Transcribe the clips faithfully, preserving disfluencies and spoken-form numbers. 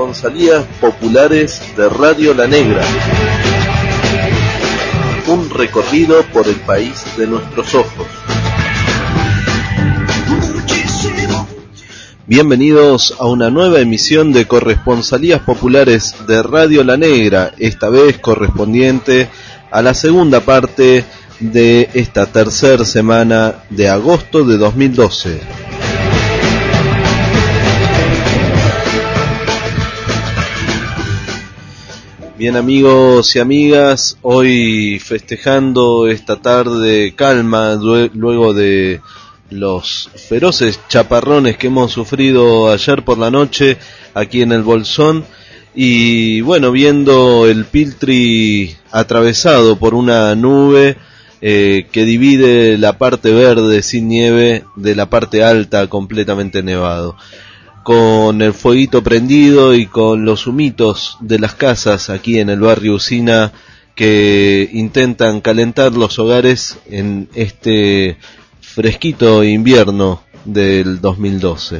Corresponsalías Populares de Radio La Negra. Un recorrido por el país de nuestros ojos. Bienvenidos a una nueva emisión de Corresponsalías Populares de Radio La Negra, esta vez correspondiente a la segunda parte de esta tercera semana de agosto de dos mil doce. Bien, amigos y amigas, hoy festejando esta tarde calma luego de los feroces chaparrones que hemos sufrido ayer por la noche aquí en el Bolsón, y bueno, viendo el Piltri atravesado por una nube eh, que divide la parte verde sin nieve de la parte alta completamente nevado, con el fueguito prendido y con los humitos de las casas aquí en el barrio Usina que intentan calentar los hogares en este fresquito invierno del dos mil doce.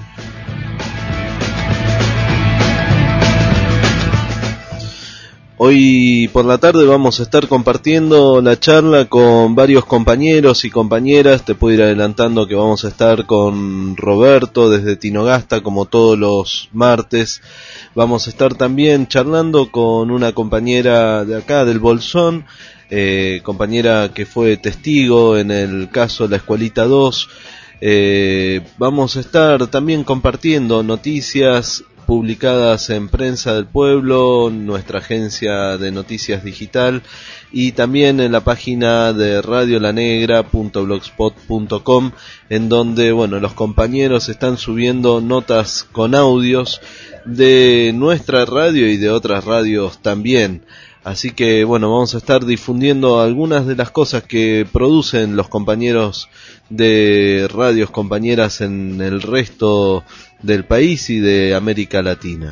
Hoy por la tarde vamos a estar compartiendo la charla con varios compañeros y compañeras. Te puedo ir adelantando que vamos a estar con Roberto desde Tinogasta, como todos los martes. Vamos a estar también charlando con una compañera de acá del Bolsón, eh, compañera que fue testigo en el caso de la Escuelita dos. Eh, vamos a estar también compartiendo noticias publicadas en Prensa del Pueblo, nuestra agencia de noticias digital, y también en la página de radio la negra punto blogspot punto com, en donde, bueno, los compañeros están subiendo notas con audios de nuestra radio y de otras radios también. Así que, bueno, vamos a estar difundiendo algunas de las cosas que producen los compañeros de radios compañeras en el resto del país y de América Latina.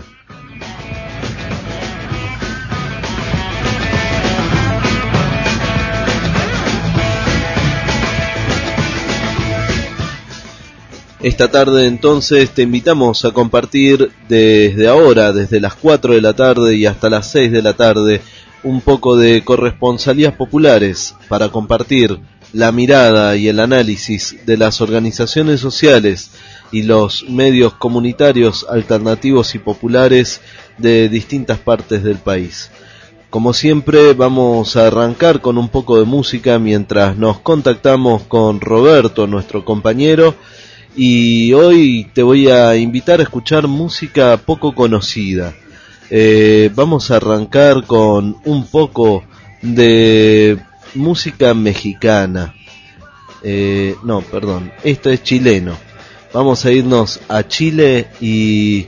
Esta tarde entonces te invitamos a compartir desde ahora, desde las cuatro de la tarde y hasta las seis de la tarde, un poco de corresponsalías populares para compartir la mirada y el análisis de las organizaciones sociales y los medios comunitarios alternativos y populares de distintas partes del país. Como siempre, vamos a arrancar con un poco de música mientras nos contactamos con Roberto, nuestro compañero, y hoy te voy a invitar a escuchar música poco conocida. Eh, vamos a arrancar con un poco de música mexicana. Eh, no, perdón, esto es chileno. Vamos a irnos a Chile y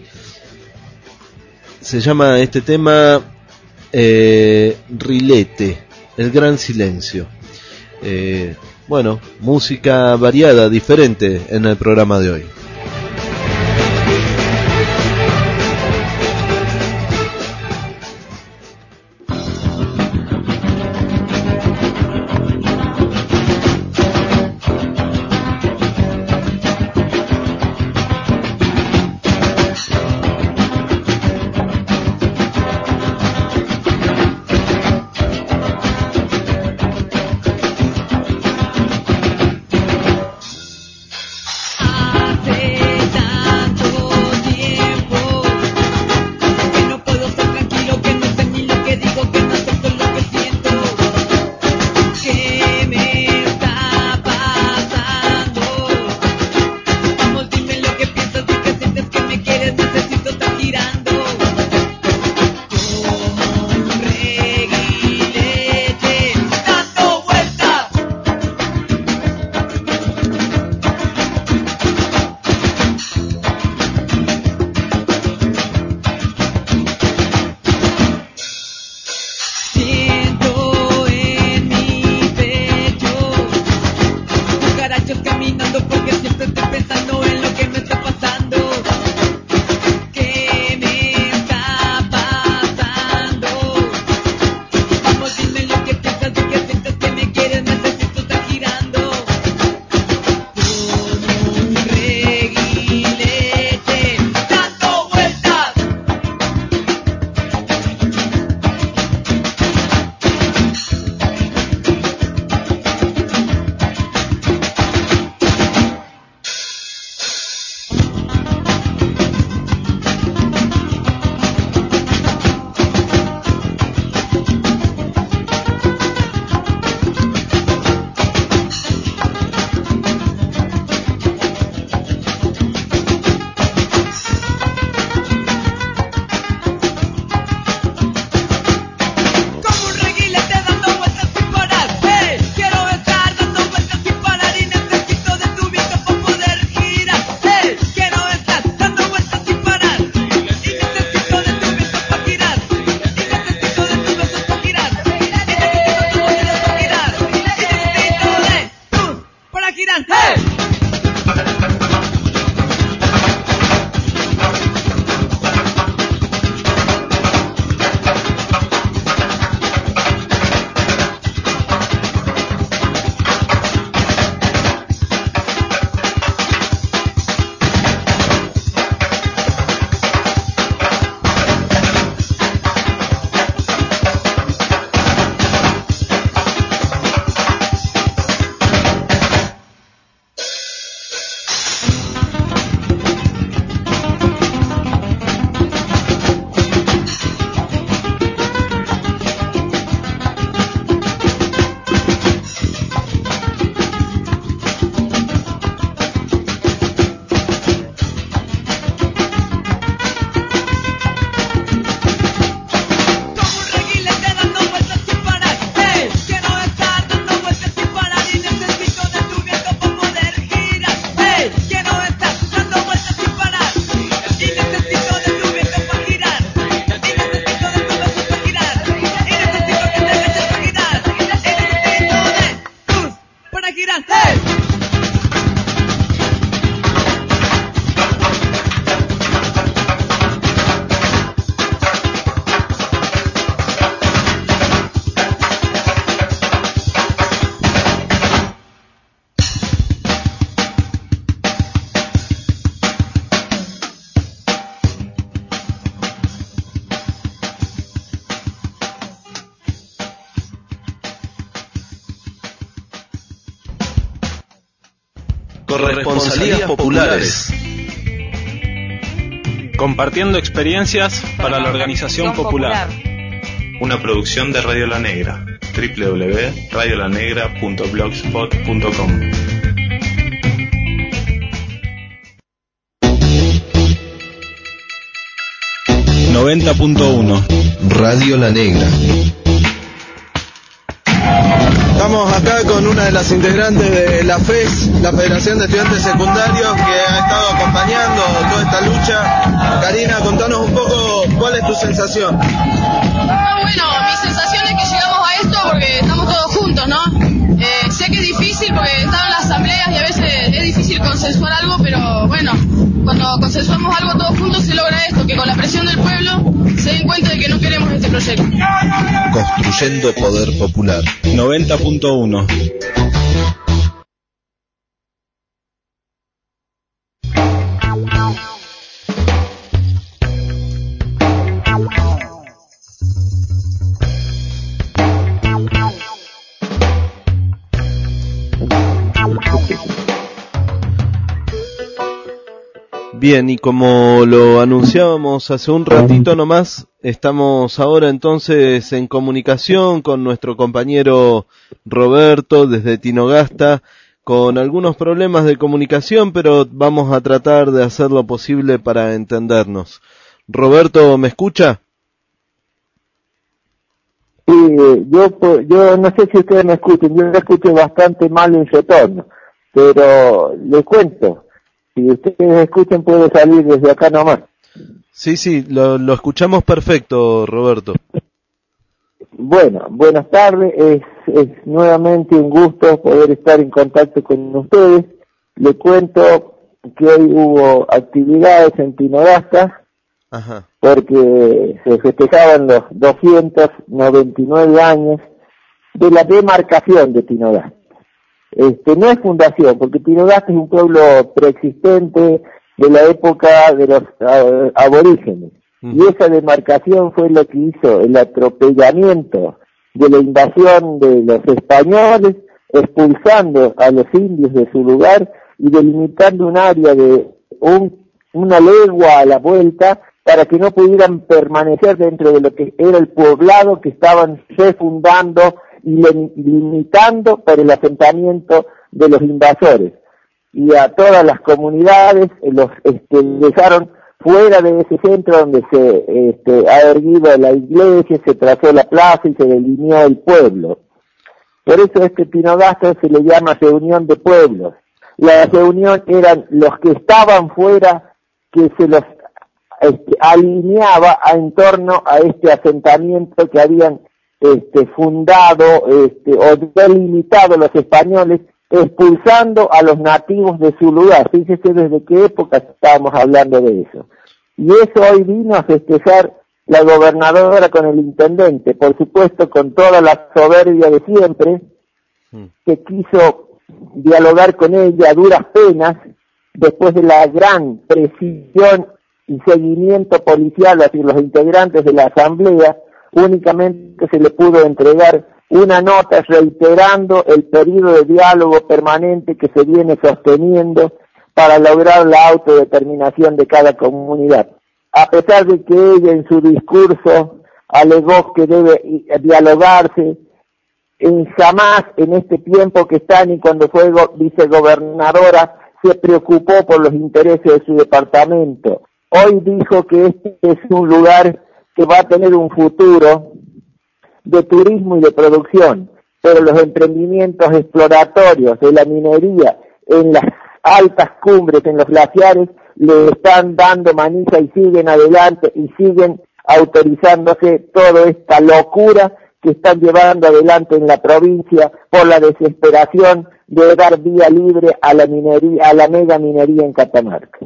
se llama este tema eh, Rilete, El Gran Silencio. Eh, bueno, música variada, diferente en el programa de hoy. They Corresponsalías populares. Compartiendo experiencias para la organización popular. Una producción de Radio La Negra. doble u doble u doble u punto radio la negra punto blogspot punto com. noventa punto uno Radio La Negra. Estamos acá con una de las integrantes de la F E S, la Federación de Estudiantes Secundarios, que ha estado acompañando toda esta lucha. Karina, contanos un poco cuál es tu sensación. No, bueno, mi sensación es que llegamos a esto porque estamos todos juntos, ¿no? Eh, sé que es difícil porque están en las asambleas y a veces es difícil consensuar algo, pero bueno, cuando consensuamos algo todos juntos se logra esto, que con la presión del pueblo se den cuenta de que no queremos este proyecto. Construyendo poder popular. noventa punto uno Bien, y como lo anunciábamos hace un ratito nomás, estamos ahora entonces en comunicación con nuestro compañero Roberto desde Tinogasta, con algunos problemas de comunicación, pero vamos a tratar de hacer lo posible para entendernos. Roberto, ¿me escucha? Sí, yo, yo no sé si ustedes me escuchan, yo me escucho bastante mal en retorno, pero les cuento. Si ustedes escuchan, puedo salir desde acá nomás. Sí, sí, lo, lo escuchamos perfecto, Roberto. Bueno, buenas tardes. Es, es nuevamente un gusto poder estar en contacto con ustedes. Les cuento que hoy hubo actividades en Tinogasta, Ajá. porque se festejaban los doscientos noventa y nueve años de la demarcación de Tinogasta. Este, no es fundación, porque Tinogasta es un pueblo preexistente de la época de los uh, aborígenes, uh-huh. Y esa demarcación fue lo que hizo el atropellamiento de la invasión de los españoles, expulsando a los indios de su lugar y delimitando un área de un, una legua a la vuelta para que no pudieran permanecer dentro de lo que era el poblado que estaban refundando y limitando por el asentamiento de los invasores. Y a todas las comunidades los este, dejaron fuera de ese centro donde se este, ha erguido la iglesia, se trazó la plaza y se delineó el pueblo. Por eso este Tinogasta se le llama reunión de pueblos. La reunión eran los que estaban fuera, que se los este, alineaba a, en torno a este asentamiento que habían Este, fundado este, o delimitado los españoles, expulsando a los nativos de su lugar. Fíjese desde qué época estábamos hablando de eso. Y eso hoy vino a festejar la gobernadora con el intendente, por supuesto con toda la soberbia de siempre, que quiso dialogar con ella a duras penas, después de la gran presión y seguimiento policial hacia los integrantes de la asamblea. Únicamente se le pudo entregar una nota reiterando el periodo de diálogo permanente que se viene sosteniendo para lograr la autodeterminación de cada comunidad. A pesar de que ella en su discurso alegó que debe dialogarse, en jamás en este tiempo que está ni cuando fue vicegobernadora se preocupó por los intereses de su departamento. Hoy dijo que este es un lugar que va a tener un futuro de turismo y de producción, pero los emprendimientos exploratorios de la minería en las altas cumbres, en los glaciares, le están dando manija y siguen adelante y siguen autorizándose toda esta locura que están llevando adelante en la provincia por la desesperación de dar vía libre a la minería, a la mega minería en Catamarca.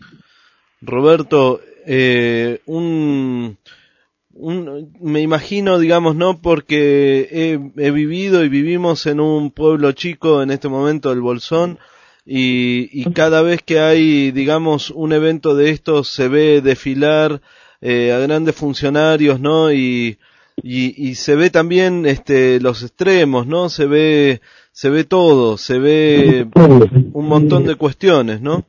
Roberto, eh, un, un, me imagino, digamos, no, porque he, he vivido y vivimos en un pueblo chico en este momento, el Bolsón, y, y cada vez que hay, digamos, un evento de estos se ve desfilar eh, a grandes funcionarios, ¿no? Y, Y, y se ve también este los extremos, ¿no? Se ve se ve todo, se ve un montón de cuestiones, ¿no?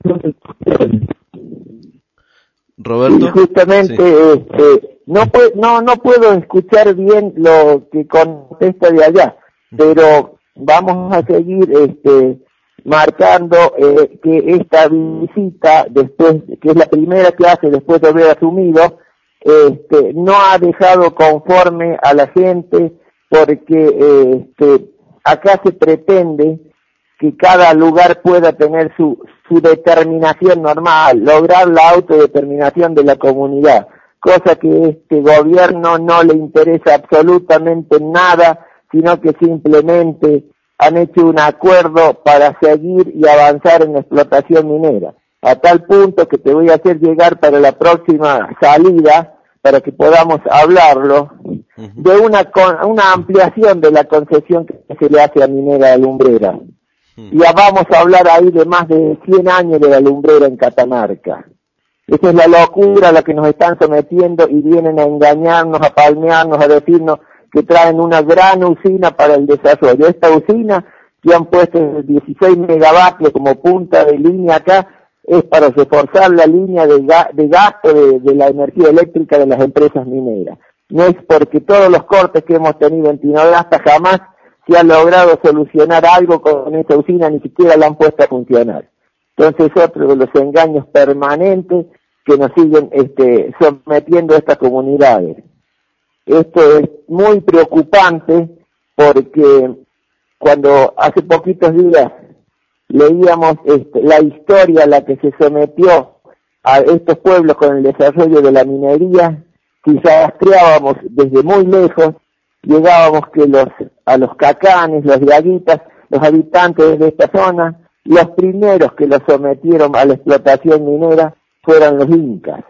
Roberto. Sí, justamente, sí. este, no, pu- no, no puedo escuchar bien lo que contesta de allá, pero vamos a seguir este, marcando eh, que esta visita, después que es la primera que hace después de haber asumido, este, no ha dejado conforme a la gente, porque este, acá se pretende que cada lugar pueda tener su, su determinación normal, lograr la autodeterminación de la comunidad, cosa que este gobierno no le interesa absolutamente nada, sino que simplemente han hecho un acuerdo para seguir y avanzar en la explotación minera, a tal punto que te voy a hacer llegar para la próxima salida, para que podamos hablarlo, uh-huh. de una, con, una ampliación de la concesión que se le hace a Minera Alumbrera. Uh-huh. Ya vamos a hablar ahí de más de cien años de la lumbrera en Catamarca. Esa es la locura a la que nos están sometiendo y vienen a engañarnos, a palmearnos, a decirnos que traen una gran usina para el desarrollo. Esta usina que han puesto dieciséis megavatios como punta de línea acá, es para reforzar la línea de, ga- de gasto de, de la energía eléctrica de las empresas mineras. No es porque todos los cortes que hemos tenido en Tinogasta jamás se ha logrado solucionar algo con esta usina, ni siquiera la han puesto a funcionar. Entonces, otro de los engaños permanentes que nos siguen este, sometiendo a estas comunidades. Esto es muy preocupante porque cuando hace poquitos días leíamos este, la historia a la que se sometió a estos pueblos con el desarrollo de la minería, si rastreábamos desde muy lejos, llegábamos que los a los cacanes, los diaguitas, los habitantes de esta zona, los primeros que los sometieron a la explotación minera fueron los incas.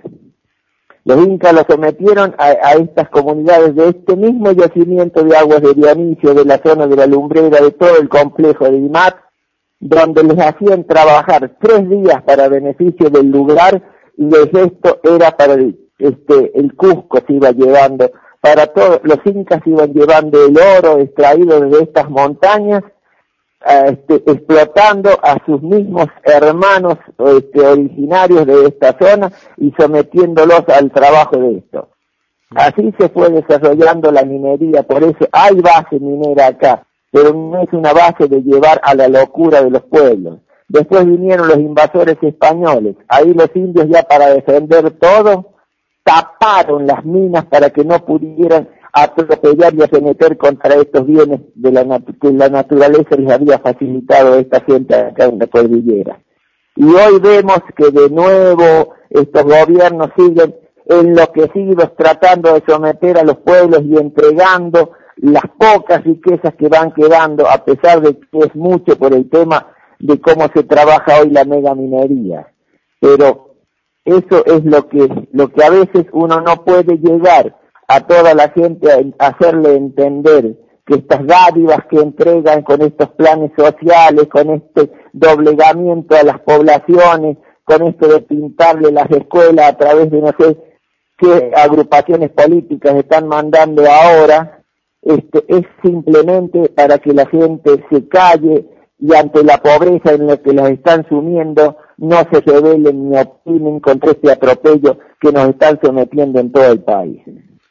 Los incas los sometieron a, a estas comunidades de este mismo yacimiento de aguas de Dionisio, de la zona de la Lumbrera, de todo el complejo de I M A T, donde les hacían trabajar tres días para beneficio del lugar, y el resto era para el, este, el Cusco se iba llevando, para todos, los incas iban llevando el oro extraído de estas montañas, este, explotando a sus mismos hermanos este, originarios de esta zona y sometiéndolos al trabajo de esto. Así se fue desarrollando la minería, por eso hay base minera acá, pero no es una base de llevar a la locura de los pueblos. Después vinieron los invasores españoles, ahí los indios ya para defender todo, taparon las minas para que no pudieran atropellar y arremeter contra estos bienes de la nat- que la naturaleza les había facilitado a esta gente acá en la cordillera. Y hoy vemos que de nuevo estos gobiernos siguen enloquecidos tratando de someter a los pueblos y entregando las pocas riquezas que van quedando, a pesar de que es mucho por el tema de cómo se trabaja hoy la megaminería. Pero eso es lo que, lo que a veces uno no puede llegar a toda la gente a hacerle entender, que estas dádivas que entregan con estos planes sociales, con este doblegamiento a las poblaciones, con esto de pintarle las escuelas a través de no sé qué agrupaciones políticas están mandando ahora, este, es simplemente para que la gente se calle y ante la pobreza en la que las están sumiendo no se rebelen ni opinen contra este atropello que nos están sometiendo en todo el país.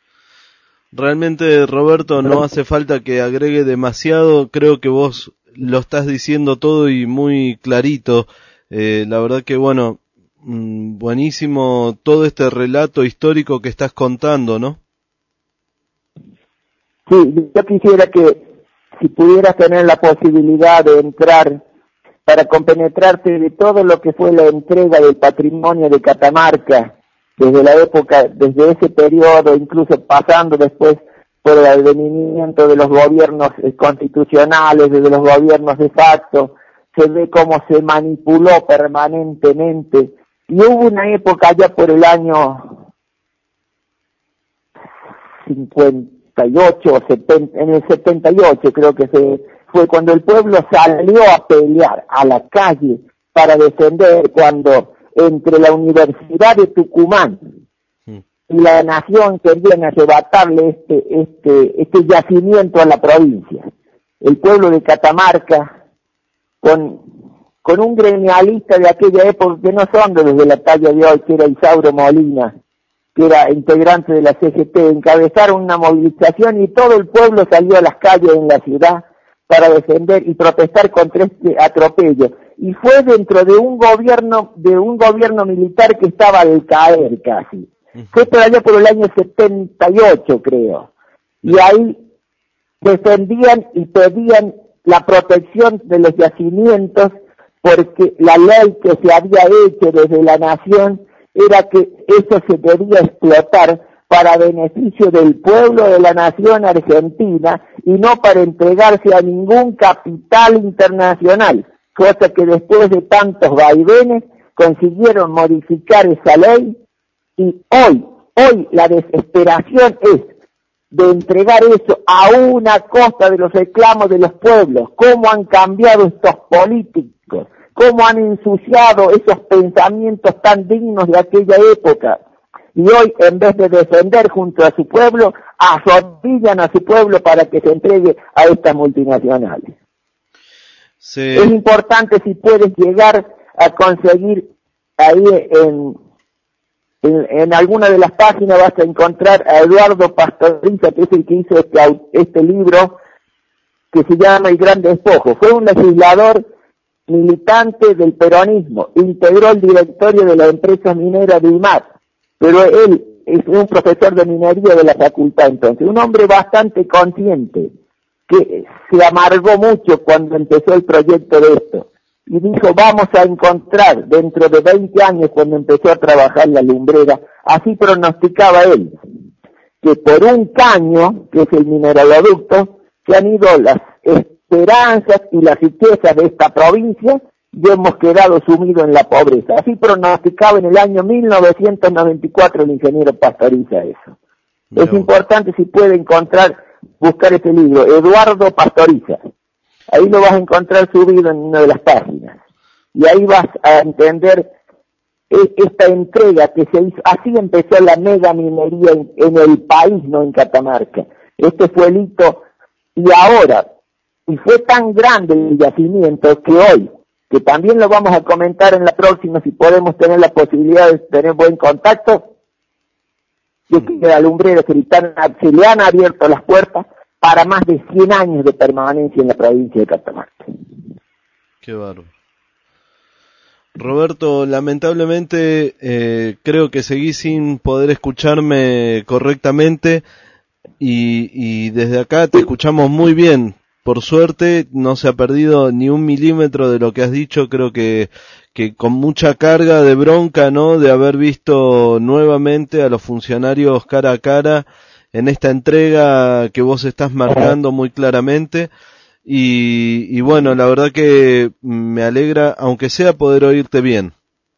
Realmente, Roberto, no hace falta que agregue demasiado, creo que vos lo estás diciendo todo y muy clarito. Eh, la verdad que, bueno, mmm, buenísimo todo este relato histórico que estás contando, ¿no? Sí, yo quisiera que si pudieras tener la posibilidad de entrar para compenetrarte de todo lo que fue la entrega del patrimonio de Catamarca, desde la época, desde ese periodo, incluso pasando después por el advenimiento de los gobiernos constitucionales, desde los gobiernos de facto, se ve cómo se manipuló permanentemente. Y hubo una época allá por el año cincuenta y ocho o setenta, en el setenta y ocho creo que se, fue cuando el pueblo salió a pelear a la calle para defender, cuando entre la Universidad de Tucumán y la nación querían arrebatarle este, este, este yacimiento a la provincia. El pueblo de Catamarca, con, con un gremialista de aquella época, que no son de desde la talla de hoy, que era Isauro Molina, que era integrante de la C G T, encabezaron una movilización y todo el pueblo salió a las calles en la ciudad para defender y protestar contra este atropello. Y fue dentro de un gobierno, de un gobierno militar que estaba al caer casi. Fue por allá por el año setenta y ocho, creo. Y ahí defendían y pedían la protección de los yacimientos, porque la ley que se había hecho desde la nación era que eso se debía explotar para beneficio del pueblo de la nación argentina y no para entregarse a ningún capital internacional, cosa que después de tantos vaivenes consiguieron modificar esa ley. Y hoy, hoy la desesperación es de entregar eso a una costa de los reclamos de los pueblos. ¿Cómo han cambiado estos políticos? ¿Cómo han ensuciado esos pensamientos tan dignos de aquella época? Y hoy, en vez de defender junto a su pueblo, azotillan a su pueblo para que se entregue a estas multinacionales. Sí. Es importante si puedes llegar a conseguir ahí en... En, en alguna de las páginas vas a encontrar a Eduardo Pastoriza, que es el que hizo este, este libro que se llama El Gran Despojo. Fue un legislador militante del peronismo, integró el directorio de la empresa minera de I M A T, pero él es un profesor de minería de la facultad, entonces, un hombre bastante consciente, que se amargó mucho cuando empezó el proyecto de esto. Y dijo, vamos a encontrar dentro de veinte años, cuando empezó a trabajar la lumbrera, así pronosticaba él, que por un caño, que es el mineraloducto, se han ido las esperanzas y las riquezas de esta provincia y hemos quedado sumidos en la pobreza. Así pronosticaba en el año mil novecientos noventa y cuatro el ingeniero Pastoriza eso. No. Es importante si puede encontrar, buscar ese libro, Eduardo Pastoriza. Ahí lo vas a encontrar subido en una de las páginas. Y ahí vas a entender esta entrega que se hizo. Así empezó la mega minería en, en el país, no en Catamarca. Este fue el hito. Y ahora, y fue tan grande el yacimiento que hoy, que también lo vamos a comentar en la próxima, si podemos tener la posibilidad de tener buen contacto, de que la lumbrera se le han abierto las puertas para más de cien años de permanencia en la provincia de Catamarca. Qué bárbaro. Roberto, lamentablemente eh, creo que seguí sin poder escucharme correctamente y, y desde acá te escuchamos muy bien. Por suerte no se ha perdido ni un milímetro de lo que has dicho, creo que, que con mucha carga de bronca, ¿no?, de haber visto nuevamente a los funcionarios cara a cara en esta entrega que vos estás marcando muy claramente y, y bueno, la verdad que me alegra, aunque sea, poder oírte bien.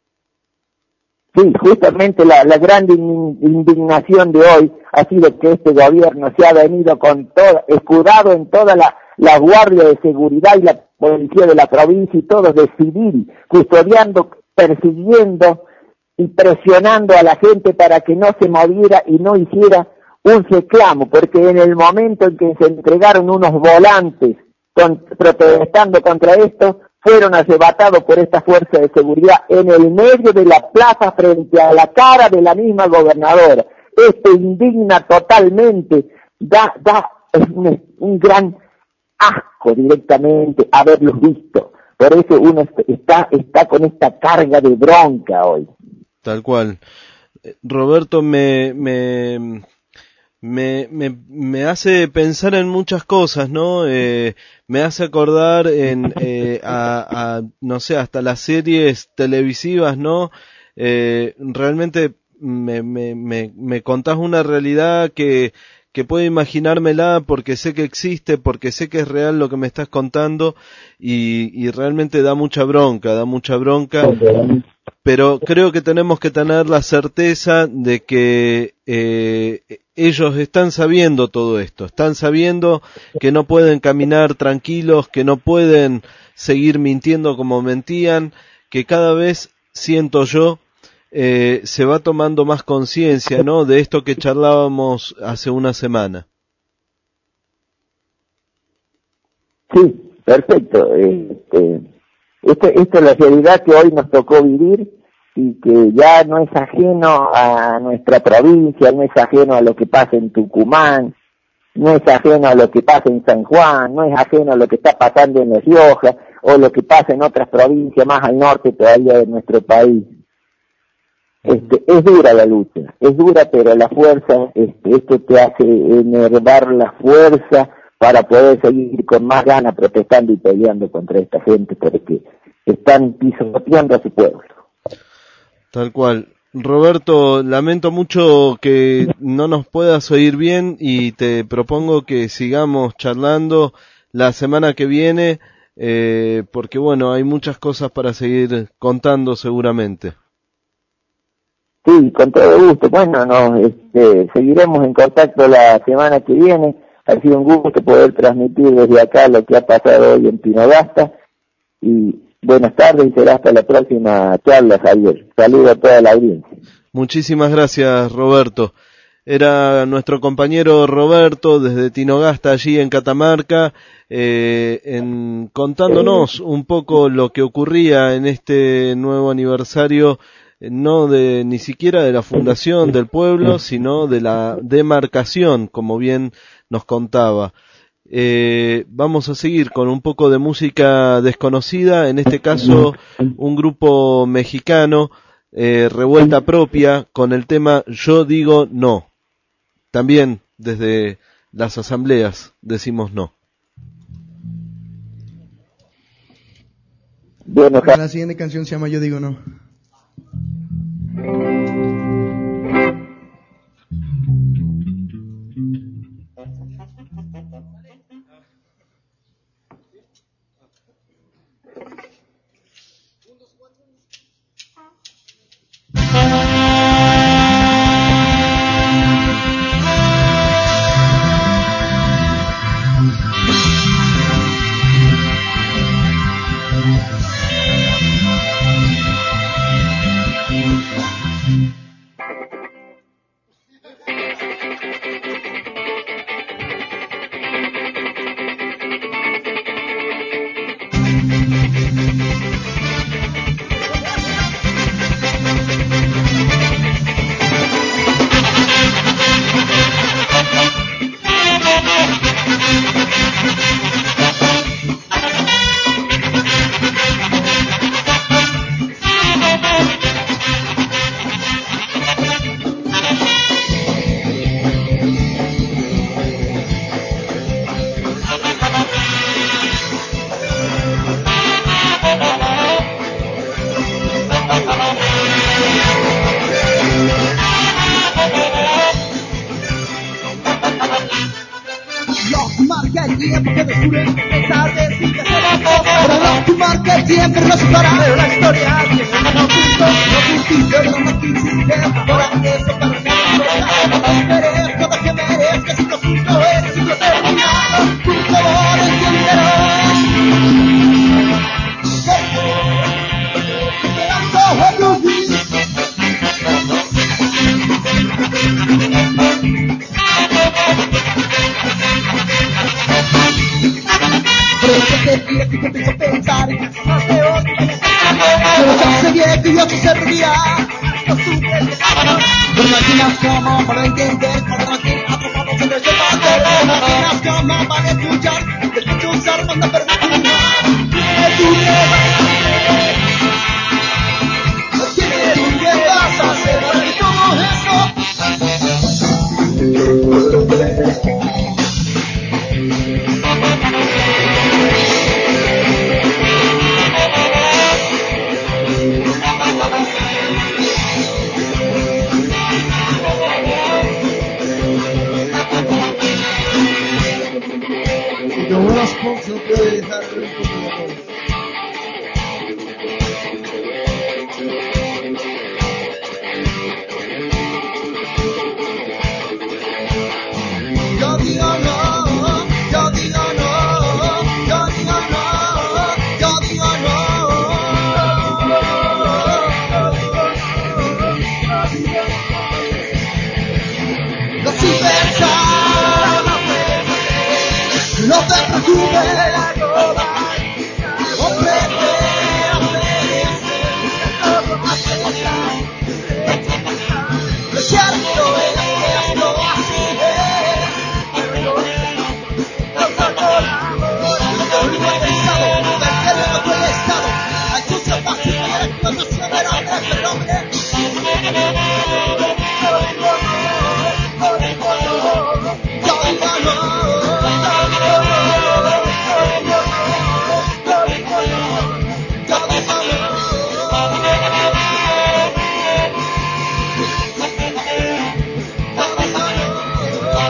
Sí, justamente la, la gran indignación de hoy ha sido que este gobierno se ha venido con todo, escudado en toda la, la guardia de seguridad y la policía de la provincia y todos de civil, custodiando, persiguiendo y presionando a la gente para que no se moviera y no hiciera un reclamo, porque en el momento en que se entregaron unos volantes con, protestando contra esto, fueron arrebatados por esta fuerza de seguridad en el medio de la plaza frente a la cara de la misma gobernadora. Esto indigna totalmente, da, da un, un gran asco directamente haberlos visto. Por eso uno está, está con esta carga de bronca hoy. Tal cual. Roberto, me... me... Me, me, me hace pensar en muchas cosas, ¿no? Eh, me hace acordar en, eh, a, a, no sé, hasta las series televisivas, ¿no? Eh, realmente me, me, me, me contás una realidad que, que puedo imaginármela porque sé que existe, porque sé que es real lo que me estás contando y, y realmente da mucha bronca, da mucha bronca. Pero creo que tenemos que tener la certeza de que eh, ellos están sabiendo todo esto, están sabiendo que no pueden caminar tranquilos, que no pueden seguir mintiendo como mentían, que cada vez siento yo eh, se va tomando más conciencia, ¿no?, de esto que charlábamos hace una semana. Sí, perfecto. Este, este, esta es la realidad que hoy nos tocó vivir y que ya no es ajeno a nuestra provincia, no es ajeno a lo que pasa en Tucumán, no es ajeno a lo que pasa en San Juan, no es ajeno a lo que está pasando en La Rioja o lo que pasa en otras provincias más al norte todavía de nuestro país. Este, es dura la lucha, es dura, pero la fuerza, este, esto te hace enervar la fuerza para poder seguir con más ganas protestando y peleando contra esta gente, porque están pisoteando a su pueblo. Tal cual. Roberto, lamento mucho que no nos puedas oír bien y te propongo que sigamos charlando la semana que viene, eh, porque bueno, hay muchas cosas para seguir contando seguramente. Sí, con todo gusto. Bueno, nos este, seguiremos en contacto la semana que viene. Ha sido un gusto poder transmitir desde acá lo que ha pasado hoy en Tinogasta. Y buenas tardes y será hasta la próxima charla, Javier. Saludos a toda la audiencia. Muchísimas gracias, Roberto. Era nuestro compañero Roberto desde Tinogasta, allí en Catamarca, eh, en, contándonos un poco lo que ocurría en este nuevo aniversario, no de ni siquiera de la fundación del pueblo, sino de la demarcación, como bien nos contaba. Eh, vamos a seguir con un poco de música desconocida, en este caso un grupo mexicano, eh, Revuelta Propia, con el tema Yo Digo No. También desde las asambleas decimos no. Bueno, la siguiente canción se llama Yo Digo No.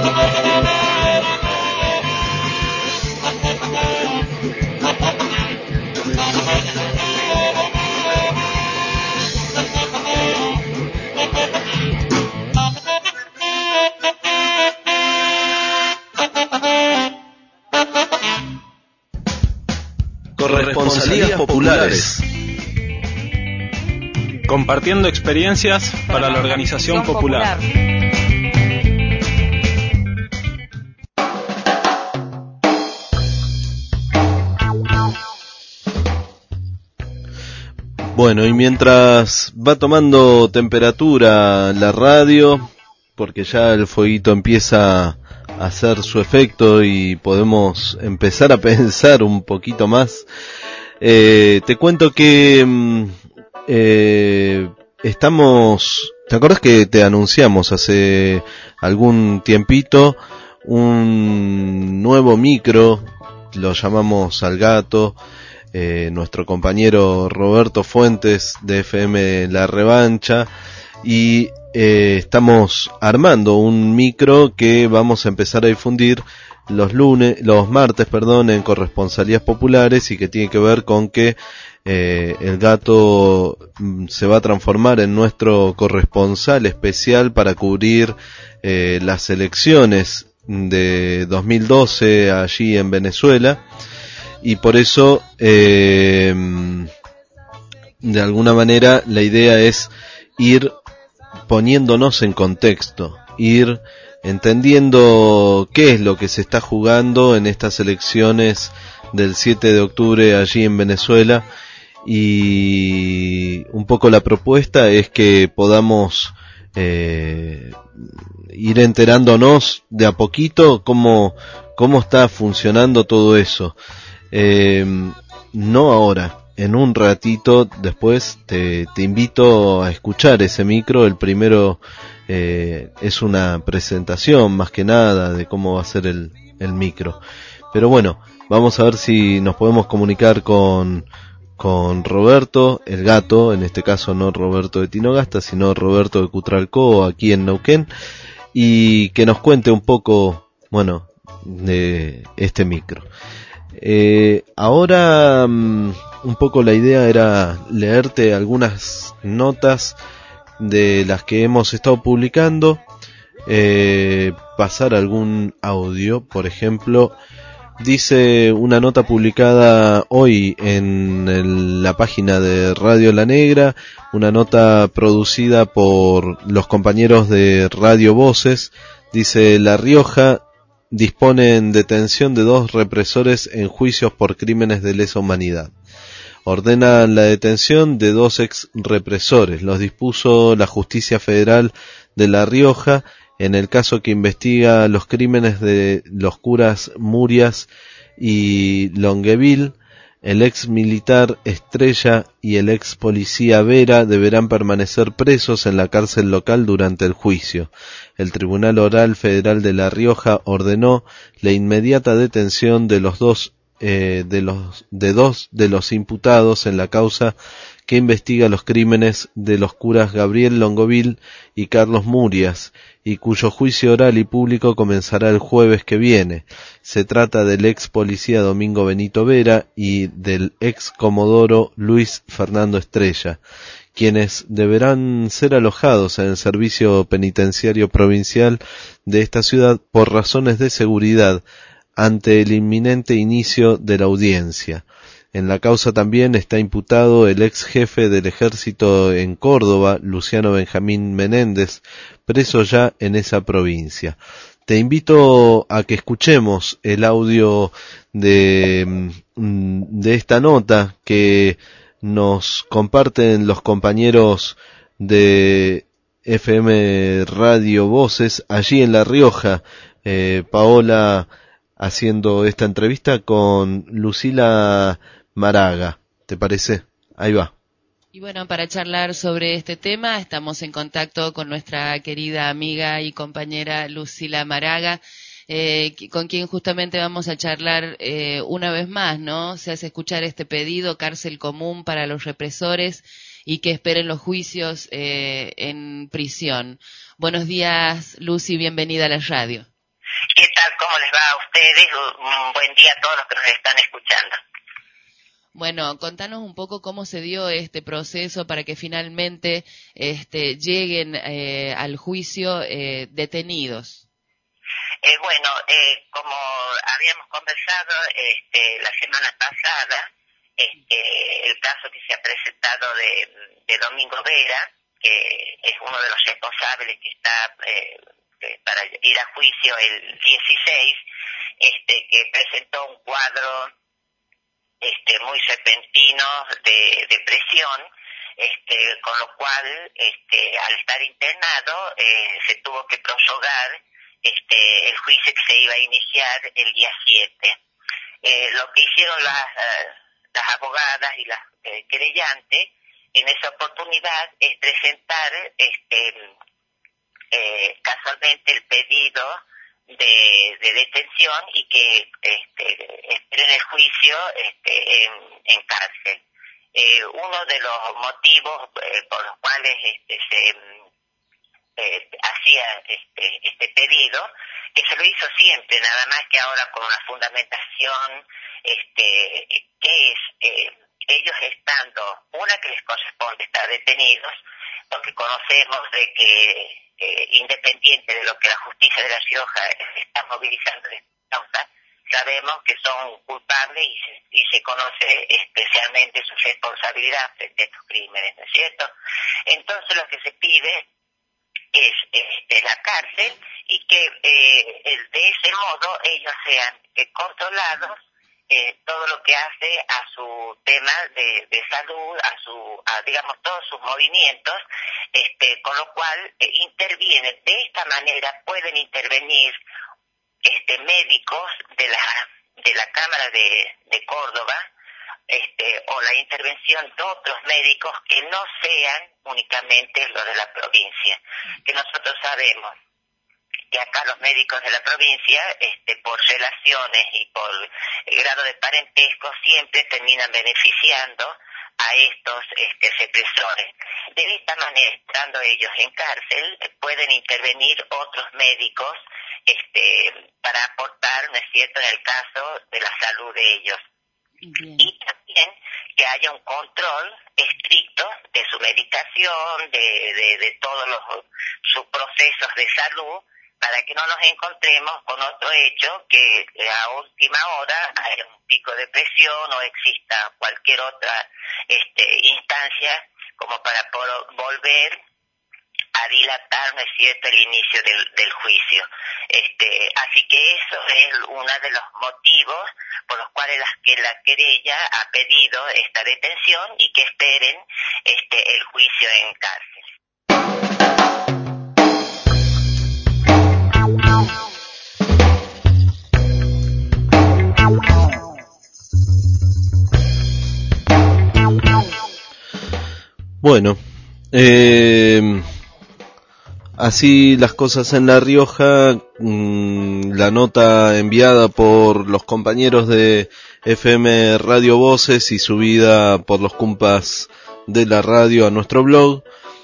Corresponsalías populares. Compartiendo experiencias para la organización popular. Bueno, y mientras va tomando temperatura la radio, porque ya el fueguito empieza a hacer su efecto y podemos empezar a pensar un poquito más, eh, te cuento que eh, estamos, ¿te acuerdas que te anunciamos hace algún tiempito un nuevo micro? Lo llamamos Al Gato. Eh, nuestro compañero Roberto Fuentes de F M La Revancha, y eh, estamos armando un micro que vamos a empezar a difundir los lunes, los martes, perdón, en Corresponsalías Populares, y que tiene que ver con que eh, el Gato se va a transformar en nuestro corresponsal especial para cubrir eh, las elecciones de dos mil doce allí en Venezuela. Y por eso, eh, de alguna manera, la idea es ir poniéndonos en contexto, ir entendiendo qué es lo que se está jugando en estas elecciones del siete de octubre allí en Venezuela, y un poco la propuesta es que podamos eh, ir enterándonos de a poquito cómo, cómo está funcionando todo eso. Eh, no ahora, en un ratito después te, te invito a escuchar ese micro. El primero eh, es una presentación más que nada de cómo va a ser el, el micro. Pero bueno, vamos a ver si nos podemos comunicar con, con Roberto, el Gato, en este caso no Roberto de Tinogasta, sino Roberto de Cutralcó, aquí en Neuquén, y que nos cuente un poco, bueno, de este micro. Eh, ahora um, un poco la idea era leerte algunas notas de las que hemos estado publicando, eh, pasar algún audio. Por ejemplo, dice una nota publicada hoy en el, la página de Radio La Negra, una nota producida por los compañeros de Radio Voces. Dice: La Rioja dispone en detención de dos represores en juicios por crímenes de lesa humanidad. Ordenan la detención de dos ex represores. Los dispuso la Justicia Federal de La Rioja en el caso que investiga los crímenes de los curas Murias y Longueville. El ex militar Estrella y el ex policía Vera deberán permanecer presos en la cárcel local durante el juicio. El Tribunal Oral Federal de La Rioja ordenó la inmediata detención de los dos eh, de los de dos de los imputados en la causa que investiga los crímenes de los curas Gabriel Longueville y Carlos Murias, y cuyo juicio oral y público comenzará el jueves que viene. Se trata del ex policía Domingo Benito Vera y del ex comodoro Luis Fernando Estrella, quienes deberán ser alojados en el servicio penitenciario provincial de esta ciudad por razones de seguridad ante el inminente inicio de la audiencia. En la causa también está imputado el ex jefe del ejército en Córdoba, Luciano Benjamín Menéndez, preso ya en esa provincia. Te invito a que escuchemos el audio de, de esta nota que nos comparten los compañeros de F M Radio Voces allí en La Rioja. Eh, Paola haciendo esta entrevista con Lucila Maraga. ¿Te parece? Ahí va. Y bueno, para charlar sobre este tema estamos en contacto con nuestra querida amiga y compañera Lucila Maraga, eh, con quien justamente vamos a charlar eh, una vez más, ¿no? Se hace escuchar este pedido, cárcel común para los represores y que esperen los juicios eh, en prisión. Buenos días, Lucy, bienvenida a la radio. ustedes, un buen día a todos los que nos están escuchando. Bueno, contanos un poco cómo se dio este proceso para que finalmente este, lleguen eh, al juicio eh, detenidos. Eh, bueno, eh, como habíamos conversado este, la semana pasada, este, el caso que se ha presentado de, de Domingo Vera, que es uno de los responsables que está eh, para ir a juicio el dieciséis, este, que presentó un cuadro este, muy repentino de depresión, este, con lo cual, este, al estar internado, eh, se tuvo que prorrogar este, el juicio que se iba a iniciar el día siete. Eh, lo que hicieron las, uh, las abogadas y las eh, querellantes en esa oportunidad es presentar este, eh, casualmente el pedido de, de detención y que este, esperen el juicio este, en, en cárcel. Eh, uno de los motivos eh, por los cuales este, se eh, hacía este, este pedido, que se lo hizo siempre, nada más que ahora con una fundamentación este, que es eh, ellos estando, una que les corresponde estar detenidos, porque conocemos de que eh, independiente de lo que la justicia de La Rioja está movilizando de esta causa, sabemos que son culpables y se, y se conoce especialmente su responsabilidad frente a estos crímenes, ¿no es cierto? Entonces lo que se pide es este, la cárcel y que eh, el, de ese modo ellos sean eh, controlados eh, todo lo que hace a su tema de, de salud, a su, a, digamos, todos sus movimientos, este, con lo cual eh, intervienen, de esta manera pueden intervenir este, médicos de la, de la Cámara de, de Córdoba, este, o la intervención de otros médicos que no sean únicamente los de la provincia, que nosotros sabemos que acá los médicos de la provincia, este, por relaciones y por el grado de parentesco, siempre terminan beneficiando a estos este, represores. De esta manera, estando ellos en cárcel, pueden intervenir otros médicos este, para aportar, ¿no es cierto?, en el caso de la salud de ellos. Bien. Y también que haya un control estricto de su medicación, de, de, de todos los, sus procesos de salud, para que no nos encontremos con otro hecho que a última hora haya un pico de presión o exista cualquier otra este, instancia como para por, volver a dilatar, ¿no es cierto?, el inicio del, del juicio. Este, así que eso es uno de los motivos por los cuales las, que la querella ha pedido esta detención y que esperen este, el juicio en cárcel. Bueno, eh, así las cosas en La Rioja. Mmm, la nota enviada por los compañeros de F M Radio Voces y subida por los compas de la radio a nuestro blog.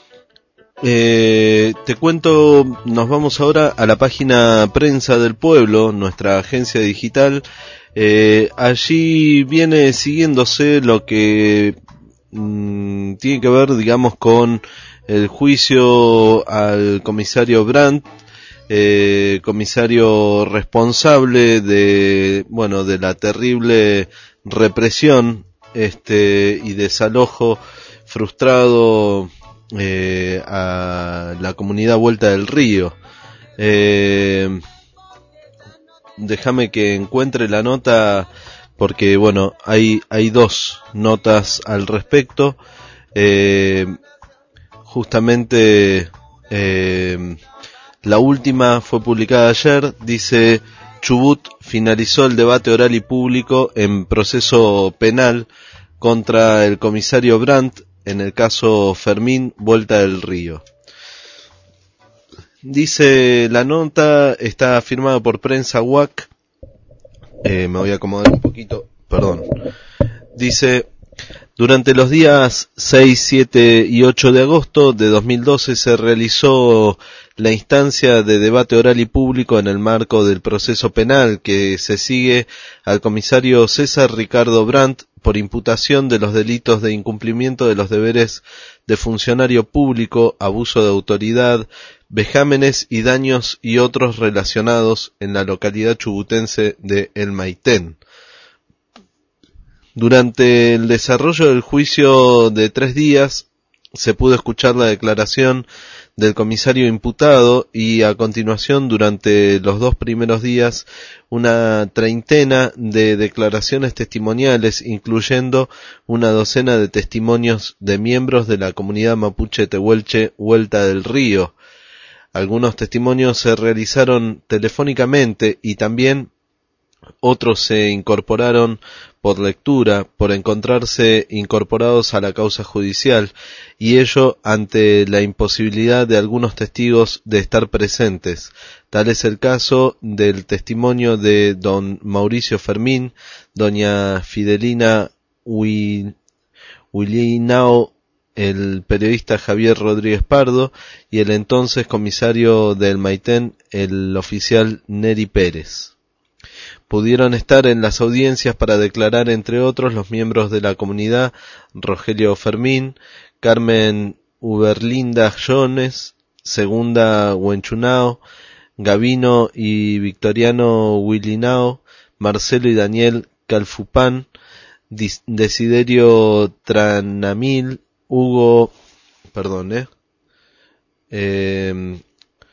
Eh, te cuento, nos vamos ahora a la página Prensa del Pueblo, nuestra agencia digital. Eh, allí viene siguiéndose lo que mmm, tiene que ver, digamos, con el juicio al comisario Brandt, eh, comisario responsable de, bueno, de la terrible represión, este, y desalojo frustrado eh, a la comunidad Vuelta del Río. Eh, déjame que encuentre la nota, porque bueno, hay hay dos notas al respecto. Eh, justamente eh, la última fue publicada ayer. Dice: Chubut finalizó el debate oral y público en proceso penal contra el comisario Brandt en el caso Fermín Vuelta del Río. Dice la nota, está firmada por Prensa U A C. Eh, me voy a acomodar un poquito, perdón. Dice: durante los días seis, siete y ocho de agosto de dos mil doce se realizó la instancia de debate oral y público en el marco del proceso penal que se sigue al comisario César Ricardo Brandt por imputación de los delitos de incumplimiento de los deberes de funcionario público, abuso de autoridad, vejámenes y daños y otros relacionados en la localidad chubutense de El Maitén. Durante el desarrollo del juicio de tres días se pudo escuchar la declaración del comisario imputado y a continuación durante los dos primeros días una treintena de declaraciones testimoniales, incluyendo una docena de testimonios de miembros de la comunidad mapuche tehuelche Vuelta del Río. Algunos testimonios se realizaron telefónicamente y también otros se incorporaron por lectura, por encontrarse incorporados a la causa judicial, y ello ante la imposibilidad de algunos testigos de estar presentes. Tal es el caso del testimonio de don Mauricio Fermín, doña Fidelina Huilinao, el periodista Javier Rodríguez Pardo y el entonces comisario del Maitén, el oficial Neri Pérez. Pudieron estar en las audiencias para declarar, entre otros, los miembros de la comunidad Rogelio Fermín, Carmen Uberlinda Jones, Segunda Huenchunao, Gavino y Victoriano Huilinao, Marcelo y Daniel Calfupán, Desiderio Tranamil, Hugo, perdón, eh, eh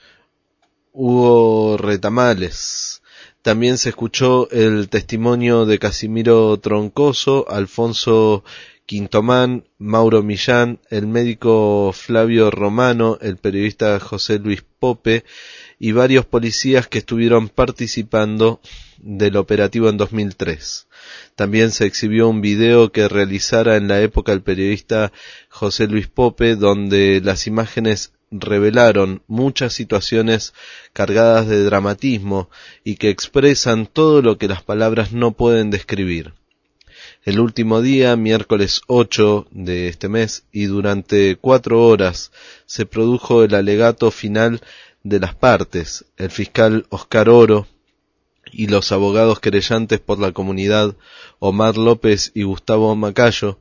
Hugo Retamales. También se escuchó el testimonio de Casimiro Troncoso, Alfonso Quintomán, Mauro Millán, el médico Flavio Romano, el periodista José Luis Pope y varios policías que estuvieron participando del operativo en dos mil tres. También se exhibió un video que realizara en la época el periodista José Luis Pope, donde las imágenes revelaron muchas situaciones cargadas de dramatismo y que expresan todo lo que las palabras no pueden describir. El último día, miércoles ocho de este mes, y durante cuatro horas se produjo el alegato final de las partes. El fiscal Oscar Oro y los abogados querellantes por la comunidad Omar López y Gustavo Macayo.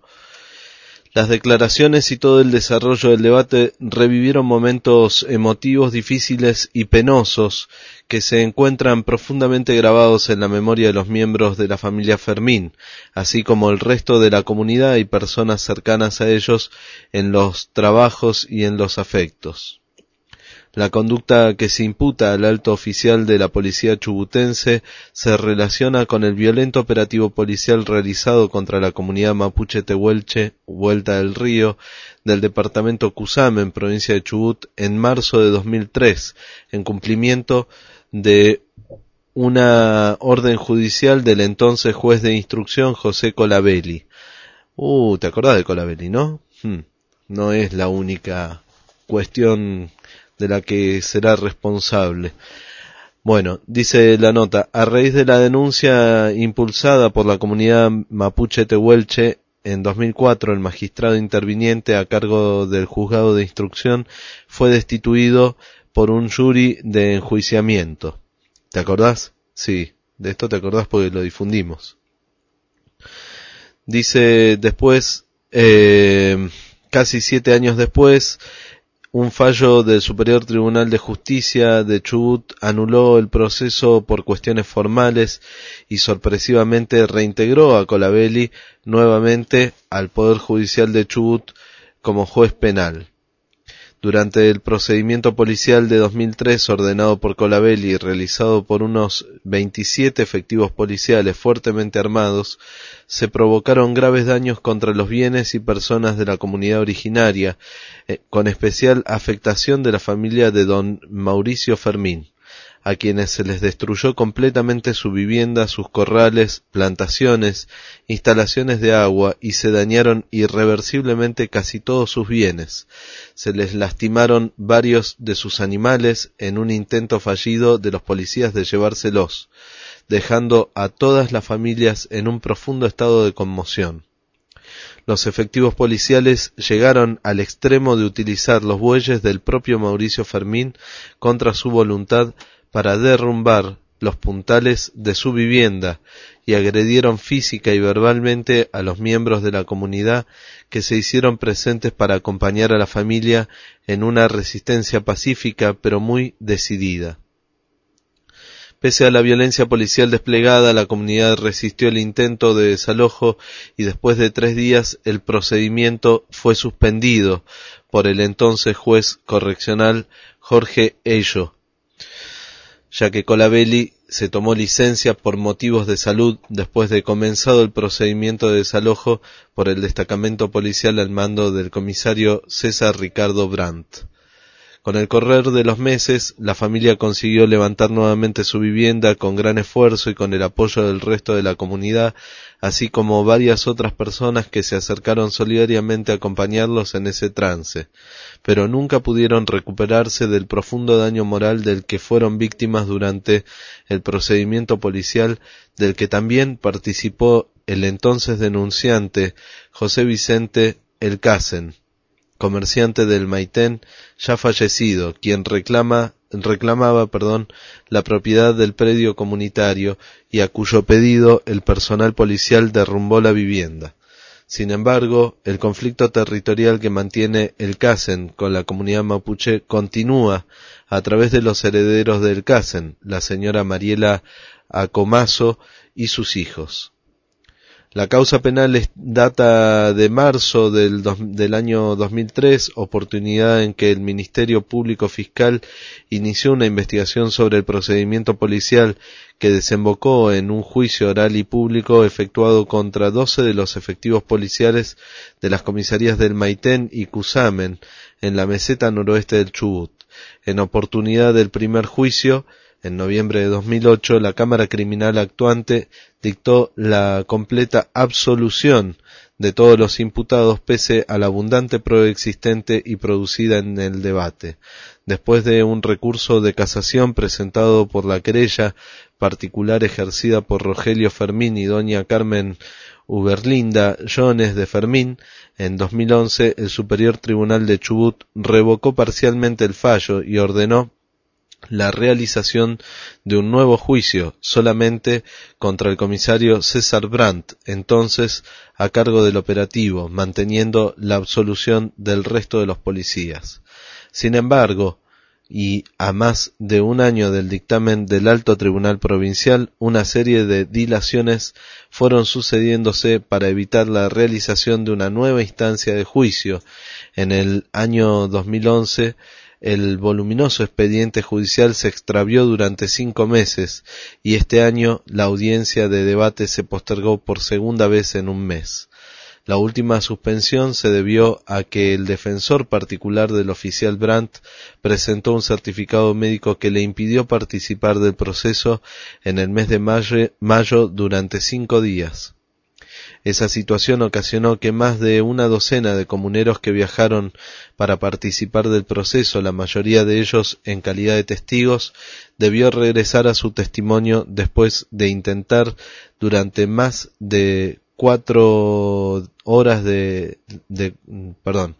Las declaraciones y todo el desarrollo del debate revivieron momentos emotivos, difíciles y penosos que se encuentran profundamente grabados en la memoria de los miembros de la familia Fermín, así como el resto de la comunidad y personas cercanas a ellos en los trabajos y en los afectos. La conducta que se imputa al alto oficial de la policía chubutense se relaciona con el violento operativo policial realizado contra la comunidad mapuche tehuelche, Vuelta del Río, del departamento Cusamen, provincia de Chubut, en marzo de dos mil tres, en cumplimiento de una orden judicial del entonces juez de instrucción José Colabelli. Uh, ¿te acordás de Colabelli, no? Hmm. No es la única cuestión de la que será responsable. Bueno, dice la nota, a raíz de la denuncia impulsada por la comunidad mapuche tehuelche en dos mil cuatro, el magistrado interviniente a cargo del juzgado de instrucción fue destituido por un jury de enjuiciamiento. ¿Te acordás? Sí, de esto te acordás porque lo difundimos. Dice después, eh, casi siete años después, un fallo del Superior Tribunal de Justicia de Chubut anuló el proceso por cuestiones formales y sorpresivamente reintegró a Colabelli nuevamente al Poder Judicial de Chubut como juez penal. Durante el procedimiento policial de dos mil tres ordenado por Colabelli y realizado por unos veintisiete efectivos policiales fuertemente armados, se provocaron graves daños contra los bienes y personas de la comunidad originaria, eh, con especial afectación de la familia de don Mauricio Fermín, a quienes se les destruyó completamente su vivienda, sus corrales, plantaciones, instalaciones de agua y se dañaron irreversiblemente casi todos sus bienes. Se les lastimaron varios de sus animales en un intento fallido de los policías de llevárselos, dejando a todas las familias en un profundo estado de conmoción. Los efectivos policiales llegaron al extremo de utilizar los bueyes del propio Mauricio Fermín contra su voluntad para derrumbar los puntales de su vivienda y agredieron física y verbalmente a los miembros de la comunidad que se hicieron presentes para acompañar a la familia en una resistencia pacífica pero muy decidida. Pese a la violencia policial desplegada, la comunidad resistió el intento de desalojo y después de tres días el procedimiento fue suspendido por el entonces juez correccional Jorge Ello, ya que Colabelli se tomó licencia por motivos de salud después de comenzado el procedimiento de desalojo por el destacamento policial al mando del comisario César Ricardo Brandt. Con el correr de los meses, la familia consiguió levantar nuevamente su vivienda con gran esfuerzo y con el apoyo del resto de la comunidad, así como varias otras personas que se acercaron solidariamente a acompañarlos en ese trance, pero nunca pudieron recuperarse del profundo daño moral del que fueron víctimas durante el procedimiento policial, del que también participó el entonces denunciante José Vicente El Casen, comerciante del Maitén, ya fallecido, quien reclama, reclamaba perdón, la propiedad del predio comunitario y a cuyo pedido el personal policial derrumbó la vivienda. Sin embargo, el conflicto territorial que mantiene El Casen con la comunidad mapuche continúa a través de los herederos del Casen, la señora Mariela Acomazo y sus hijos. La causa penal es, data de marzo del, dos, del año dos mil tres, oportunidad en que el Ministerio Público Fiscal inició una investigación sobre el procedimiento policial que desembocó en un juicio oral y público efectuado contra doce de los efectivos policiales de las comisarías del Maitén y Cusamen en la meseta noroeste del Chubut. En oportunidad del primer juicio, en noviembre de dos mil ocho, la Cámara Criminal actuante dictó la completa absolución de todos los imputados pese a la abundante prueba existente y producida en el debate. Después de un recurso de casación presentado por la querella particular ejercida por Rogelio Fermín y doña Carmen Uberlinda Jones de Fermín, en dos mil once el Superior Tribunal de Chubut revocó parcialmente el fallo y ordenó la realización de un nuevo juicio solamente contra el comisario César Brandt, entonces a cargo del operativo, manteniendo la absolución del resto de los policías. Sin embargo, y a más de un año del dictamen del Alto Tribunal Provincial, una serie de dilaciones fueron sucediéndose para evitar la realización de una nueva instancia de juicio. En el año dos mil once, el voluminoso expediente judicial se extravió durante cinco meses y este año la audiencia de debate se postergó por segunda vez en un mes. La última suspensión se debió a que el defensor particular del oficial Brandt presentó un certificado médico que le impidió participar del proceso en el mes de mayo, mayo durante cinco días. Esa situación ocasionó que más de una docena de comuneros que viajaron para participar del proceso, la mayoría de ellos en calidad de testigos, debió regresar a su testimonio después de intentar durante más de cuatro horas de, de perdón,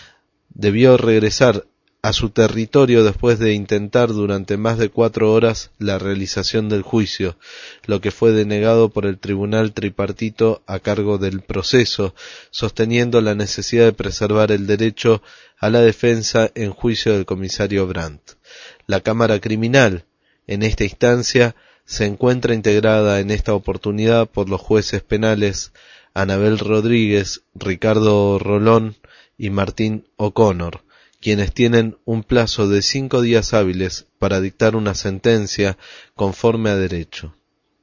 debió regresar a su territorio después de intentar durante más de cuatro horas la realización del juicio, lo que fue denegado por el tribunal tripartito a cargo del proceso, sosteniendo la necesidad de preservar el derecho a la defensa en juicio del comisario Brandt. La Cámara Criminal, en esta instancia, se encuentra integrada en esta oportunidad por los jueces penales Anabel Rodríguez, Ricardo Rolón y Martín O'Connor, quienes tienen un plazo de cinco días hábiles para dictar una sentencia conforme a derecho.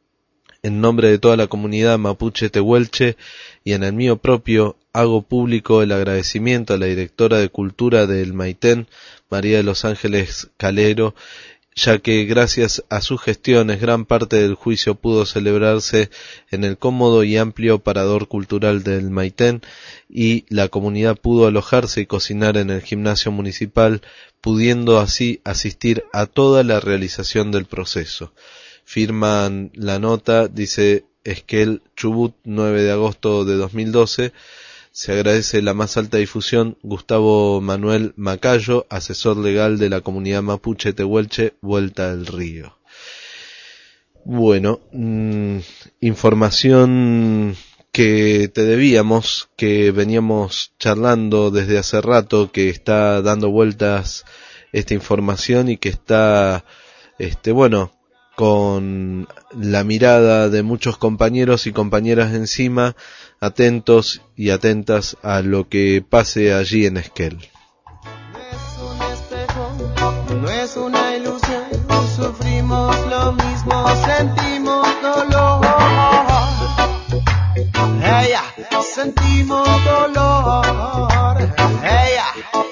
En nombre de toda la comunidad mapuche tehuelche y en el mío propio, hago público el agradecimiento a la directora de Cultura del Maitén, María de los Ángeles Calero, ya que gracias a sus gestiones gran parte del juicio pudo celebrarse en el cómodo y amplio parador cultural del Maitén y la comunidad pudo alojarse y cocinar en el gimnasio municipal, pudiendo así asistir a toda la realización del proceso. Firman la nota, dice Esquel Chubut, nueve de agosto de dos mil doce, Se agradece la más alta difusión. Gustavo Manuel Macayo, asesor legal de la comunidad mapuche Tehuelche, Vuelta del Río. Bueno, mmm, información que te debíamos, que veníamos charlando desde hace rato, que está dando vueltas esta información y que está, este, bueno, con la mirada de muchos compañeros y compañeras encima, atentos y atentas a lo que pase allí en Esquel. No es un espejo, no es una ilusión, sufrimos lo mismo, sentimos dolor. Ella, sentimos dolor. Ella.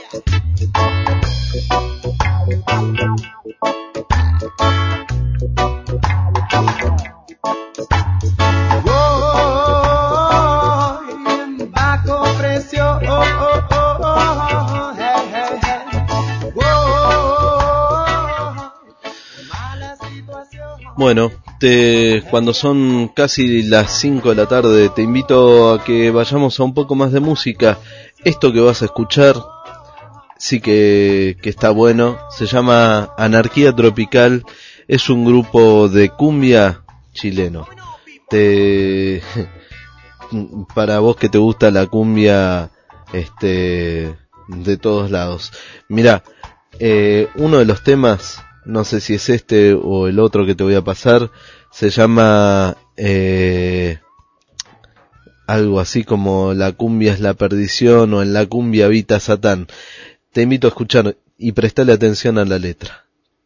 Bueno, te, cuando son casi las cinco de la tarde, te invito a que vayamos a un poco más de música. Esto que vas a escuchar sí que, que está bueno. Se llama Anarquía Tropical. Es un grupo de cumbia chileno. Te, para vos que te gusta la cumbia, este, de todos lados. Mirá, eh, uno de los temas, no sé si es este o el otro que te voy a pasar, se llama eh, algo así como La cumbia es la perdición o En la cumbia habita Satán. Te invito a escuchar y prestarle atención a la letra.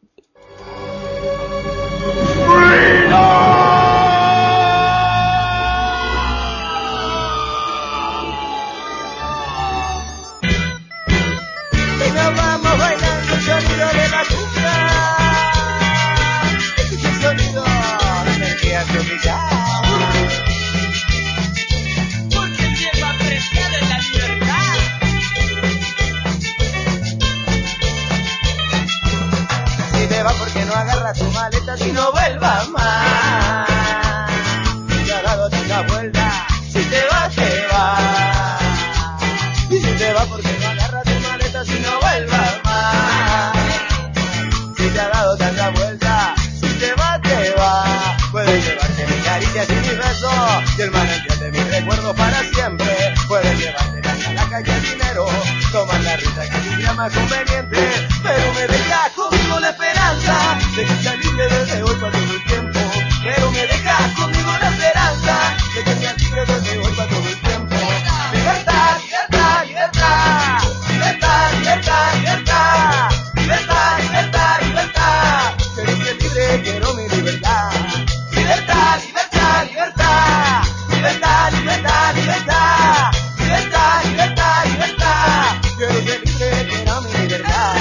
Tu maleta si no vuelvas más. Si te ha dado tanta vuelta, si te vas, te vas. Y si te vas porque no agarras tu maleta si no vuelvas más. Si te ha dado tanta vuelta, si te vas, te vas. Puedes llevarte mis caricias y mis besos y el manantial de mis recuerdos para siempre. Puedes llevarte la calaca y el dinero, tomar la risa que sería más conveniente, pero me dejas conmigo la esperanza de que sea libre desde hoy para todo el tiempo. Pero me dejas conmigo la esperanza de que sea libre desde hoy para todo el tiempo. Libertad, libertad, libertad. Libertad, libertad, libertad. Libertad, libertad, libertad. Quiero ser libre, quiero mi libertad. Libertad, libertad, libertad. Libertad, libertad, libertad. Libertad, libertad, libertad. Quiero ser libre, quiero mi libertad.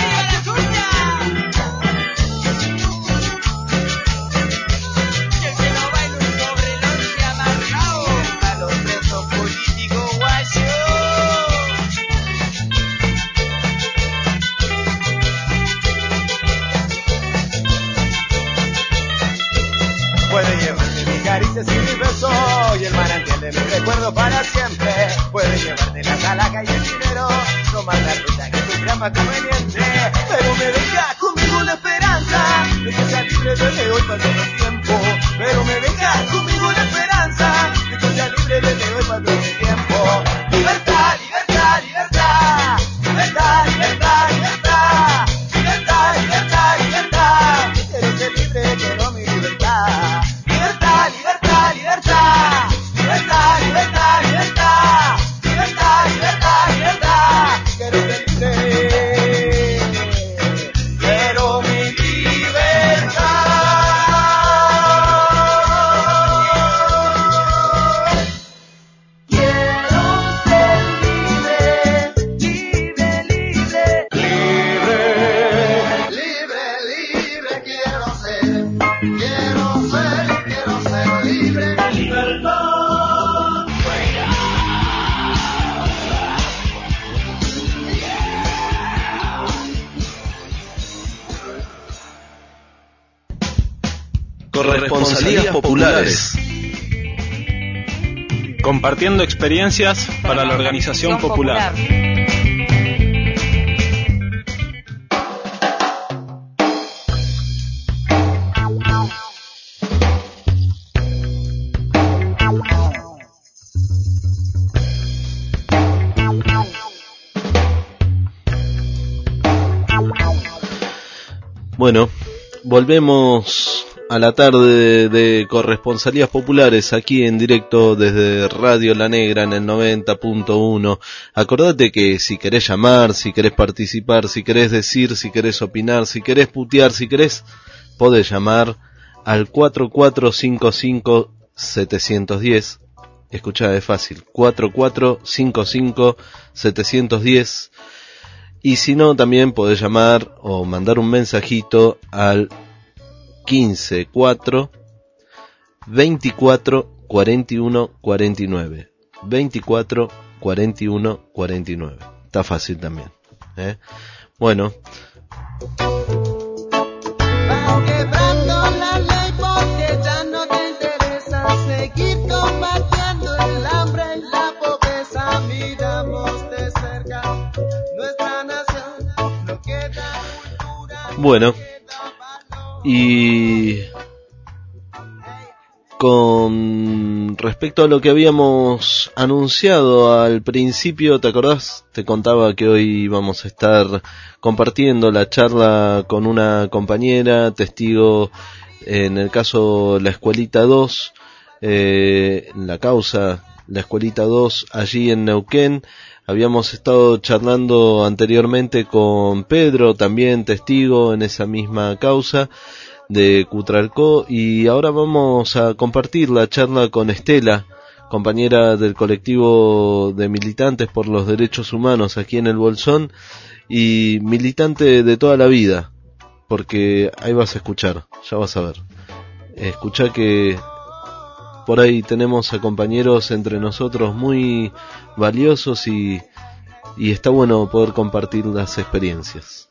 Puede llevarte mis caricias y mis besos y el manantial de mis recuerdos para siempre. Puede llevarte la calaca y el dinero, tomar la ruta que tú creas más conveniente. Pero me dejas conmigo la esperanza de que sea libre desde hoy para todo el tiempo. Pero me dejas conmigo la esperanza de que sea libre desde hoy para todo el tiempo. Libertad, libertad, libertad. Libertad, libertad, libertad. Libertad, libertad, libertad. Quiero ser libre, quiero mi libertad. Libertad, libertad, libertad. Libertad, libertad, libertad. Libertad, libertad, libertad. Quiero ser libre. Quiero mi libertad. Quiero ser libre, libre, libre. Libre, libre, libre quiero ser. Quiero ser, quiero ser libre. Libertad. Corresponsalías populares. Compartiendo experiencias para la organización popular. Bueno, volvemos a la tarde de Corresponsalías Populares aquí en directo desde Radio La Negra en el noventa punto uno. Acordate que si querés llamar, si querés participar, si querés decir, si querés opinar, si querés putear, si querés, podés llamar al cuatro cuatro cinco cinco siete uno cero. Escuchá, es fácil, cuatro cuatro cinco cinco siete uno cero. Y si no, también podés llamar o mandar un mensajito al quince cuatro veinticuatro cuarenta y uno cuarenta y nueve. veinticuatro cuarenta y uno cuarenta y nueve. Está fácil también, ¿eh? Bueno. Van quebrando la ley porque ya no te interesa seguir combatiendo el hambre y la pobreza. Miramos de cerca nuestra nación, no queda cultura. Bueno, y con respecto a lo que habíamos anunciado al principio, ¿te acordás? Te contaba que hoy vamos a estar compartiendo la charla con una compañera, testigo en el caso La Escuelita dos, eh, la causa La Escuelita dos allí en Neuquén. Habíamos estado charlando anteriormente con Pedro, también testigo en esa misma causa de Cutralcó, y ahora vamos a compartir la charla con Estela, compañera del colectivo de militantes por los derechos humanos aquí en el Bolsón, y militante de toda la vida, porque ahí vas a escuchar, ya vas a ver. Escuchá que por ahí tenemos a compañeros entre nosotros muy valiosos y, y está bueno poder compartir las experiencias.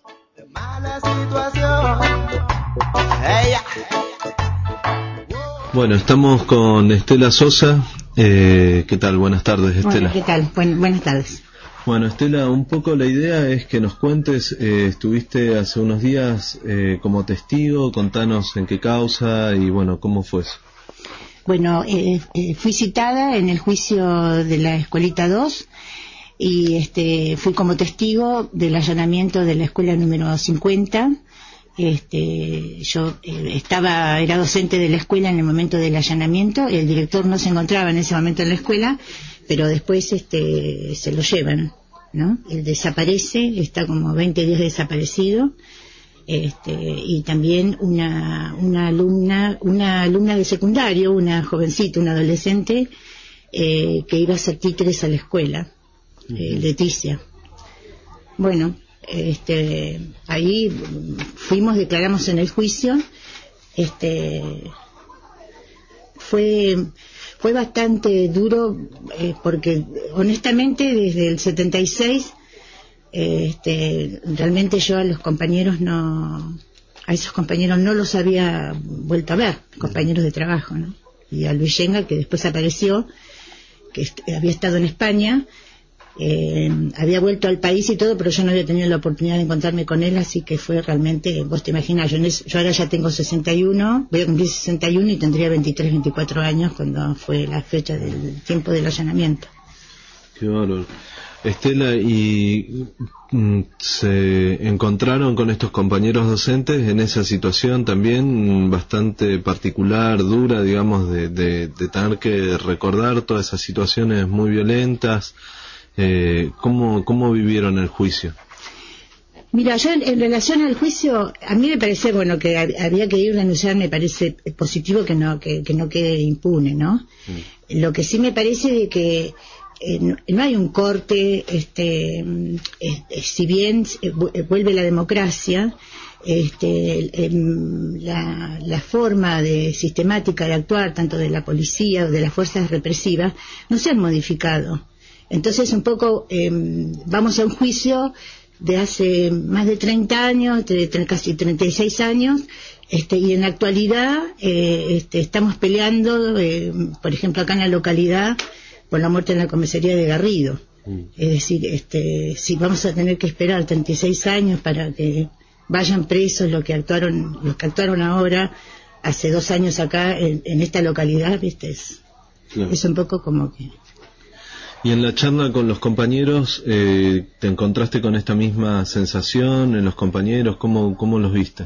Bueno, estamos con Estela Sosa. Eh, ¿Qué tal? Buenas tardes, Estela. Bueno, ¿qué tal? Buen, buenas tardes. Bueno, Estela, un poco la idea es que nos cuentes, eh, estuviste hace unos días eh, como testigo, contanos en qué causa y bueno, ¿cómo fue eso? Bueno, eh, eh, fui citada en el juicio de la Escuelita dos y este, fui como testigo del allanamiento de la escuela número cincuenta. Este, yo eh, estaba, era docente de la escuela en el momento del allanamiento, el director no se encontraba en ese momento en la escuela, pero después este, se lo llevan, ¿no? Él desaparece, está como veinte días desaparecido. Este, y también una, una alumna, una alumna de secundario, una jovencita, una adolescente, eh, que iba a hacer títeres a la escuela, eh, Leticia. Bueno, este, ahí fuimos, declaramos en el juicio, este, fue, fue bastante duro, eh, porque honestamente desde el setenta y seis, Este, realmente yo a los compañeros no, a esos compañeros no los había vuelto a ver, compañeros de trabajo, ¿no? Y a Luis Yenga, que después apareció, que est- había estado en España, eh, había vuelto al país y todo, pero yo no había tenido la oportunidad de encontrarme con él, así que fue realmente, vos te imaginas, yo, en es, yo ahora ya tengo sesenta y uno, voy a cumplir sesenta y uno y tendría veintitrés, veinticuatro años cuando fue la fecha del tiempo del allanamiento. Qué bárbaro. Estela, ¿y mm, se encontraron con estos compañeros docentes en esa situación también bastante particular, dura, digamos, de, de, de tener que recordar todas esas situaciones muy violentas? Eh, ¿cómo, ¿Cómo vivieron el juicio? Mira, yo en, en relación al juicio, a mí me parece, bueno, que hab- había que ir a denunciar, me parece positivo que no, que, que no quede impune, ¿no? Mm. Lo que sí me parece de que Eh, no, no hay un corte, este, eh, eh, si bien eh, vuelve la democracia, este, eh, la, la forma de sistemática de actuar tanto de la policía o de las fuerzas represivas no se han modificado. Entonces un poco eh, vamos a un juicio de hace más de treinta años, de, de casi treinta y seis años, este, y en la actualidad eh, este, estamos peleando, eh, por ejemplo acá en la localidad, por la muerte en la comisaría de Garrido. Mm. Es decir, este, si vamos a tener que esperar treinta y seis años para que vayan presos los que actuaron, los que actuaron ahora, hace dos años acá en, en esta localidad, viste, es, claro. Es un poco como que... Y en la charla con los compañeros, eh, ¿te encontraste con esta misma sensación en los compañeros? ¿Cómo, cómo los viste?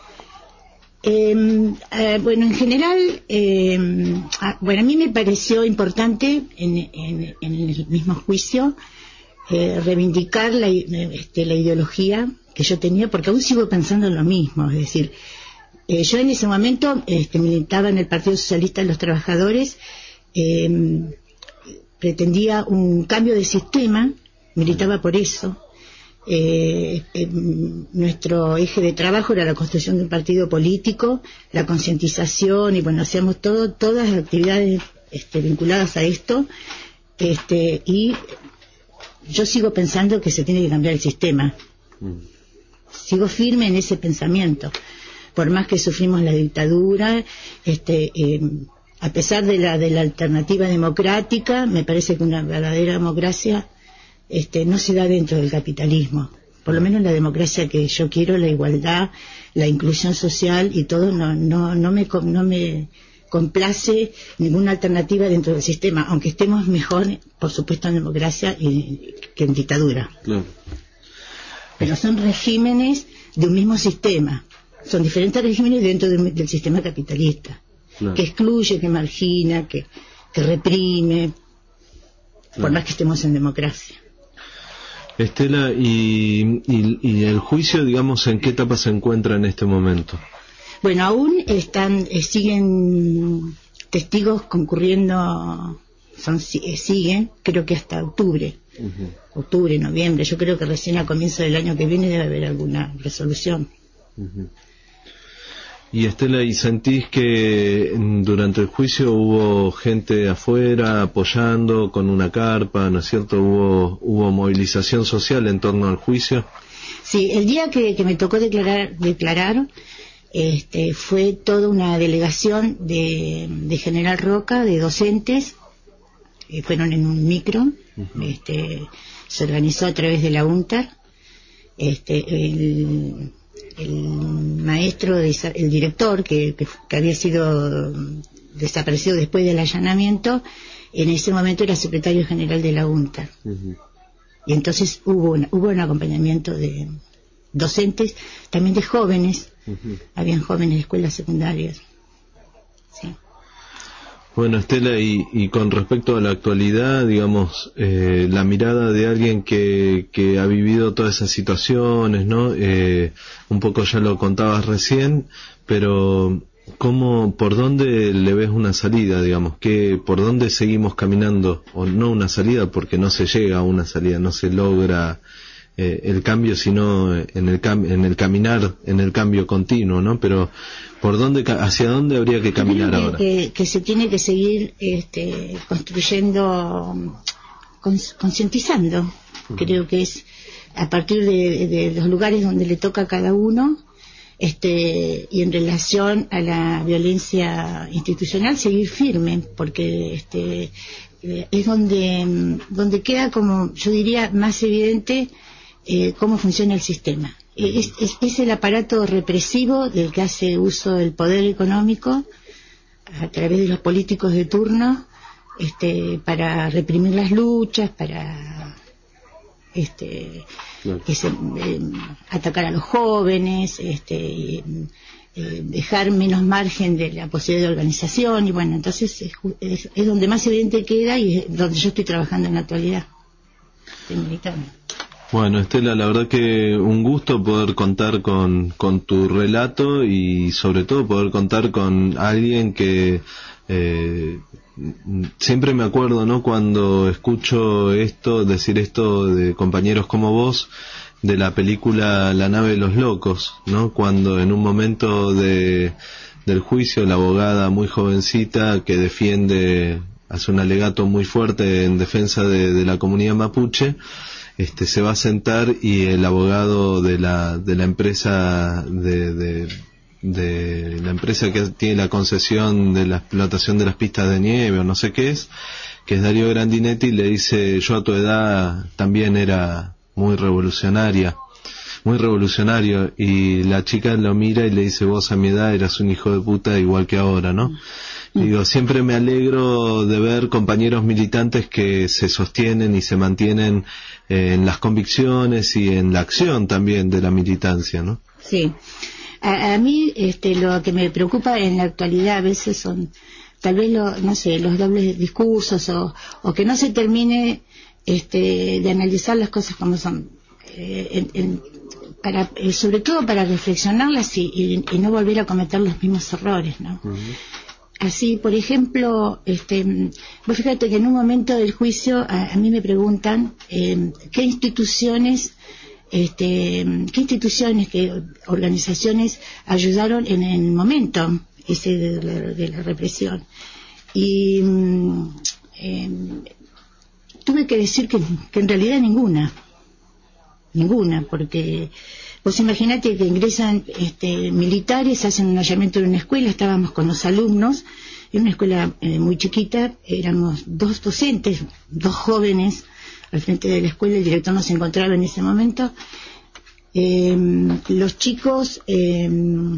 Eh, eh, bueno, en general, eh, a, bueno, a mí me pareció importante en, en, en el mismo juicio eh, reivindicar la, este, la ideología que yo tenía, porque aún sigo pensando en lo mismo. Es decir, eh, yo en ese momento este, militaba en el Partido Socialista de los Trabajadores, eh, pretendía un cambio de sistema, militaba por eso. Eh, eh, nuestro eje de trabajo era la construcción de un partido político, la concientización, y bueno, hacíamos todo, todas las actividades este, vinculadas a esto, este, y yo sigo pensando que se tiene que cambiar el sistema. Mm. Sigo firme en ese pensamiento, por más que sufrimos la dictadura, este, eh, a pesar de la, de la alternativa democrática, me parece que una verdadera democracia este, no se da dentro del capitalismo. Por lo menos la democracia que yo quiero, la igualdad, la inclusión social y todo, no, no, no, me, no me complace ninguna alternativa dentro del sistema, aunque estemos mejor, por supuesto, en democracia y, que en dictadura. Claro. Pero son regímenes de un mismo sistema. Son diferentes regímenes dentro del, del sistema capitalista. Claro. Que excluye, que margina, que, que reprime, claro. Por más que estemos en democracia. Estela, y, y, y el juicio, digamos, ¿en qué etapa se encuentra en este momento? Bueno, aún están, eh, siguen testigos concurriendo, son, eh, siguen, creo que hasta octubre, uh-huh. octubre, noviembre. Yo creo que recién a comienzo del año que viene debe haber alguna resolución. Uh-huh. Y Estela, ¿y sentís que durante el juicio hubo gente afuera apoyando con una carpa, ¿no es cierto? ¿Hubo, hubo movilización social en torno al juicio? Sí, el día que, que me tocó declarar, declarar este, fue toda una delegación de, de General Roca, de docentes, eh, fueron en un micro, uh-huh. este, se organizó a través de la UNTAR, este, el... el maestro, el director que, que, que había sido desaparecido después del allanamiento, en ese momento era secretario general de la UNTAR. Uh-huh. Y entonces hubo, una, hubo un acompañamiento de docentes, también de jóvenes, uh-huh. Habían jóvenes de escuelas secundarias. Sí. Bueno, Estela, y, y con respecto a la actualidad, digamos, eh, la mirada de alguien que, que ha vivido todas esas situaciones, ¿no? Eh, un poco ya lo contabas recién, pero ¿cómo, por dónde le ves una salida, digamos? ¿Qué, por dónde seguimos caminando? O no una salida, porque no se llega a una salida, no se logra eh, el cambio, sino en el, cam- en el caminar, en el cambio continuo, ¿no? Pero ¿por dónde, hacia dónde habría que caminar que, ahora? Que, que se tiene que seguir este, construyendo, cons- concientizando. Uh-huh. Creo que es a partir de, de los lugares donde le toca a cada uno, este, y en relación a la violencia institucional, seguir firme, porque este, es donde, donde queda, como yo diría, más evidente eh, cómo funciona el sistema. Es, es, es el aparato represivo del que hace uso el poder económico a través de los políticos de turno, este, para reprimir las luchas, para este, claro. que se, eh, atacar a los jóvenes, este, eh, dejar menos margen de la posibilidad de organización, y bueno, entonces es, es, es donde más evidente queda y es donde yo estoy trabajando en la actualidad. Estoy militando. Bueno, Estela, la verdad que un gusto poder contar con, con tu relato y sobre todo poder contar con alguien que eh, siempre me acuerdo, ¿no? Cuando escucho esto, decir esto de compañeros como vos, de la película La nave de los locos, ¿no? Cuando en un momento de del juicio la abogada muy jovencita que defiende, hace un alegato muy fuerte en defensa de, de la comunidad mapuche, este se va a sentar y el abogado de la de la empresa de, de de la empresa que tiene la concesión de la explotación de las pistas de nieve o no sé qué es, que es Darío Grandinetti, le dice: yo a tu edad también era muy revolucionaria, muy revolucionario, y la chica lo mira y le dice: vos a mi edad eras un hijo de puta igual que ahora, ¿no? Y digo, siempre me alegro de ver compañeros militantes que se sostienen y se mantienen eh, en las convicciones y en la acción también de la militancia, ¿no? Sí. A, a mí este, lo que me preocupa en la actualidad a veces son, tal vez, lo, no sé, los dobles discursos o, o que no se termine este, de analizar las cosas como son, eh, en, en, para, eh, sobre todo para reflexionarlas y, y, y no volver a cometer los mismos errores, ¿no? Uh-huh. Así, por ejemplo, este, vos fíjate que en un momento del juicio a, a mí me preguntan eh, qué instituciones Este, qué instituciones, qué organizaciones ayudaron en el momento ese de la, de la represión, y eh, tuve que decir que, que en realidad ninguna ninguna porque vos imaginate que ingresan este, militares, hacen un allanamiento en una escuela, estábamos con los alumnos en una escuela eh, muy chiquita, éramos dos docentes, dos jóvenes al frente de la escuela, el director no se encontraba en ese momento. Eh, los chicos, eh,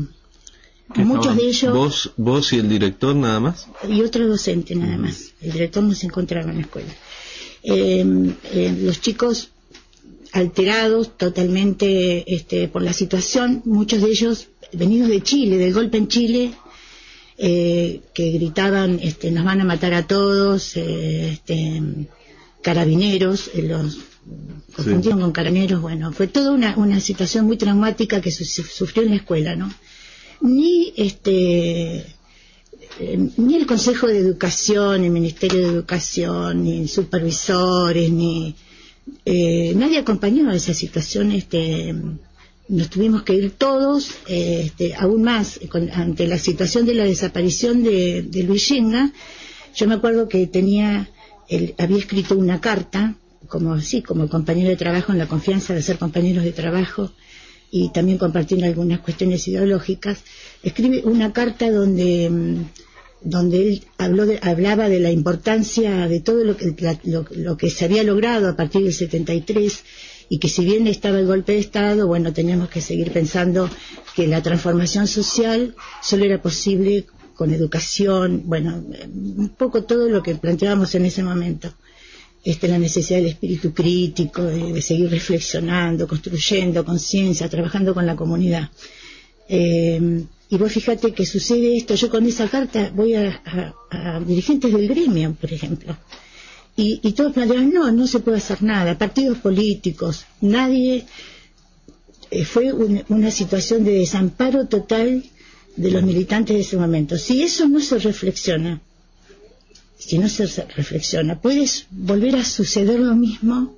muchos de ellos... ¿Vos, ¿Vos y el director nada más? Y otro docente nada uh-huh. más. El director no se encontraba en la escuela. Eh, eh, los chicos alterados totalmente este, por la situación, muchos de ellos venidos de Chile, del golpe en Chile, eh, que gritaban, este, nos van a matar a todos, eh, este... carabineros, eh, los confundieron sí. con carabineros. Bueno, fue toda una, una situación muy traumática que su, sufrió en la escuela, ¿no? Ni este eh, ni el Consejo de Educación, el Ministerio de Educación, ni supervisores, ni eh, nadie acompañó a esa situación. Este, nos tuvimos que ir todos, eh, este, aún más con, ante la situación de la desaparición de, de Luis Yenga. Yo me acuerdo que tenía Él había escrito una carta, como sí, como compañero de trabajo, en la confianza de ser compañeros de trabajo y también compartiendo algunas cuestiones ideológicas. Escribe una carta donde donde él habló de, hablaba de la importancia de todo lo que la, lo, lo que se había logrado a partir del setenta y tres, y que si bien estaba el golpe de Estado, bueno, teníamos que seguir pensando que la transformación social solo era posible con educación, bueno, un poco todo lo que planteábamos en ese momento. Este, la necesidad del espíritu crítico, de, de seguir reflexionando, construyendo conciencia, trabajando con la comunidad. Eh, y vos fíjate que sucede esto. Yo con esa carta voy a, a, a dirigentes del gremio, por ejemplo, y, y todos plantean, no, no se puede hacer nada, partidos políticos, nadie. Eh, fue un, una situación de desamparo total de los militantes de ese momento. Si eso no se reflexiona, si no se reflexiona, puede volver a suceder lo mismo,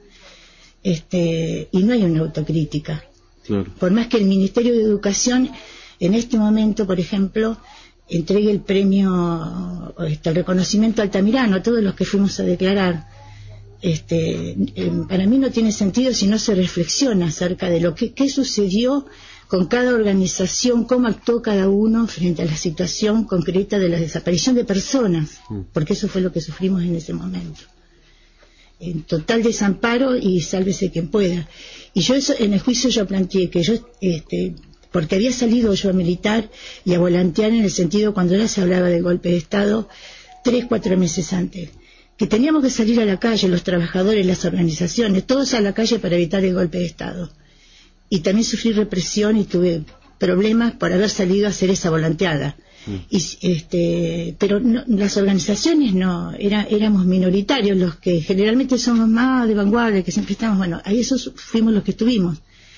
este, y no hay una autocrítica. Claro. Por más que el Ministerio de Educación en este momento, por ejemplo, entregue el premio, este, el reconocimiento Altamirano a todos los que fuimos a declarar, este, eh, para mí no tiene sentido si no se reflexiona acerca de lo que qué sucedió con cada organización, cómo actuó cada uno frente a la situación concreta de la desaparición de personas, porque eso fue lo que sufrimos en ese momento. En total desamparo y sálvese quien pueda. Y yo eso, en el juicio yo planteé que yo, este, porque había salido yo a militar y a volantear en el sentido cuando ya se hablaba del golpe de Estado, tres, cuatro meses antes, que teníamos que salir a la calle, los trabajadores, las organizaciones, todos a la calle para evitar el golpe de Estado. Y también sufrí represión y tuve problemas por haber salido a hacer esa volanteada. Mm. Y, este, pero no, las organizaciones no, era, éramos minoritarios, los que generalmente somos más de vanguardia, que siempre estamos, bueno, ahí esos fuimos los que estuvimos.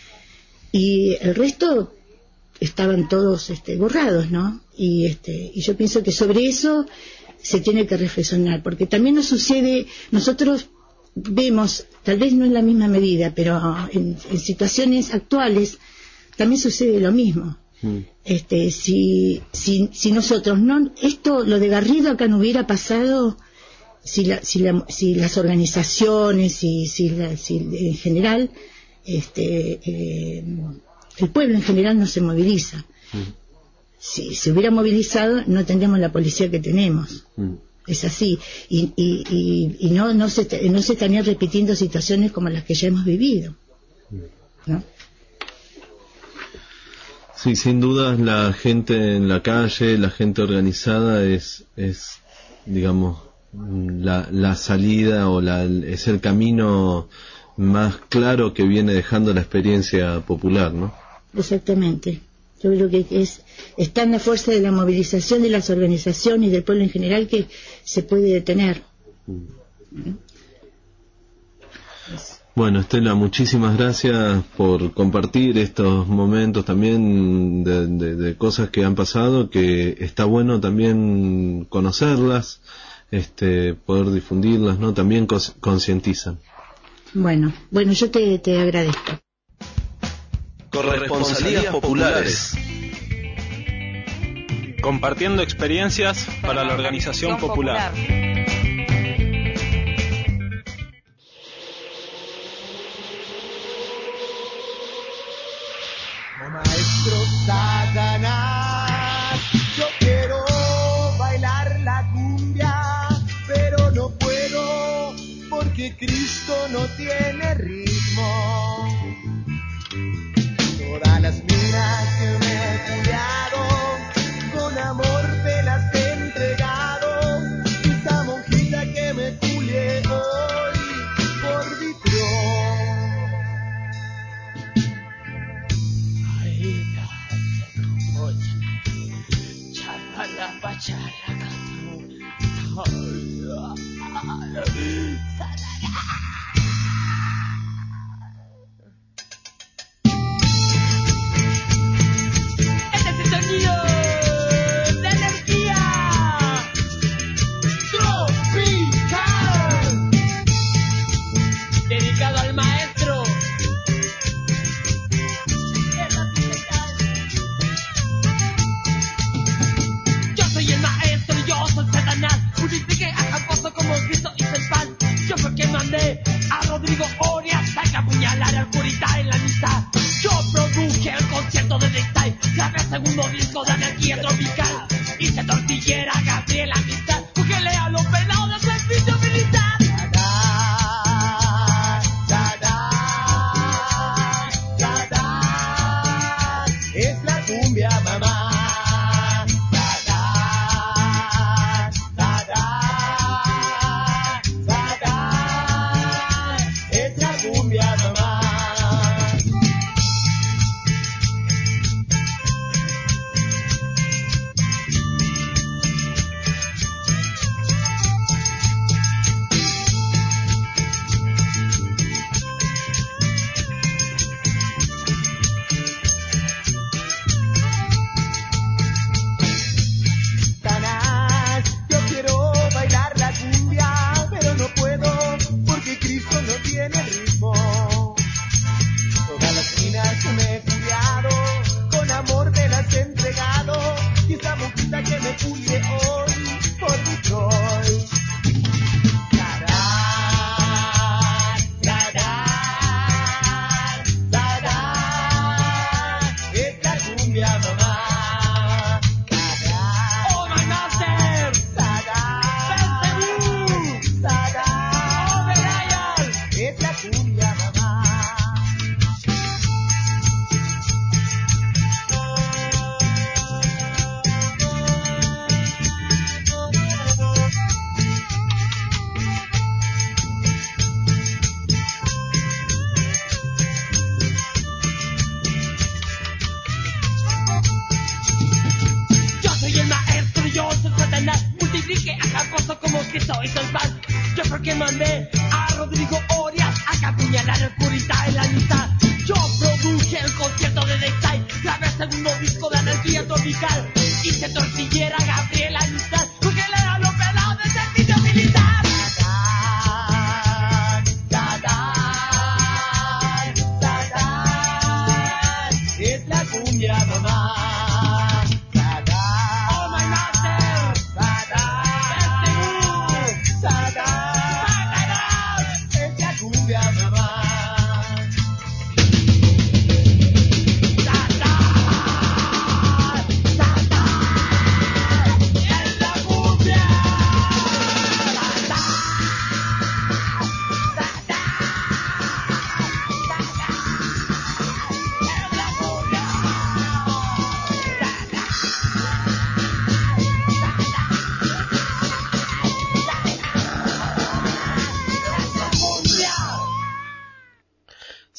Y el resto estaban todos este, borrados, ¿no? Y, este, y yo pienso que sobre eso se tiene que reflexionar, porque también nos sucede, nosotros vemos, tal vez no en la misma medida, pero en, en situaciones actuales también sucede lo mismo. Mm. Este, si, si, si nosotros no, esto, lo de Garrido acá no hubiera pasado, si, la, si, la, si las organizaciones, si, si, la, si en general, este, eh, el pueblo en general no se moviliza. Mm. si se hubiera movilizado no tendríamos la policía que tenemos. Mm. Es así, y, y, y, y no, no, se, no se estarían repitiendo situaciones como las que ya hemos vivido, ¿no? Sí, sin duda la gente en la calle, la gente organizada es, es digamos, la, la salida o la, es el camino más claro que viene dejando la experiencia popular, ¿no? Exactamente. Yo creo que es, está en la fuerza de la movilización de las organizaciones y del pueblo en general que se puede detener. Bueno, Estela, muchísimas gracias por compartir estos momentos también de, de, de cosas que han pasado, que está bueno también conocerlas, este, poder difundirlas, ¿no? También concientizan. Bueno, bueno, yo te, te agradezco. Corresponsalías populares. Compartiendo experiencias para la organización popular. Oh, maestro Satanás, yo quiero bailar la cumbia, pero no puedo porque Cristo no tiene ritmo. Todas las minas que me he cuidado, con amor te las he entregado. Esa monjita que me culie hoy por vitrón. Ay, chala, bachala, a Rodrigo Orias a apuñalar al curita en la mitad. Yo produje el concierto de Dictay, grabé el segundo disco de Anarquía Tropical. Hice tortillera a Gabriela Amistad, porque lea los penados del servicio militar. Es la cumbia, mamá.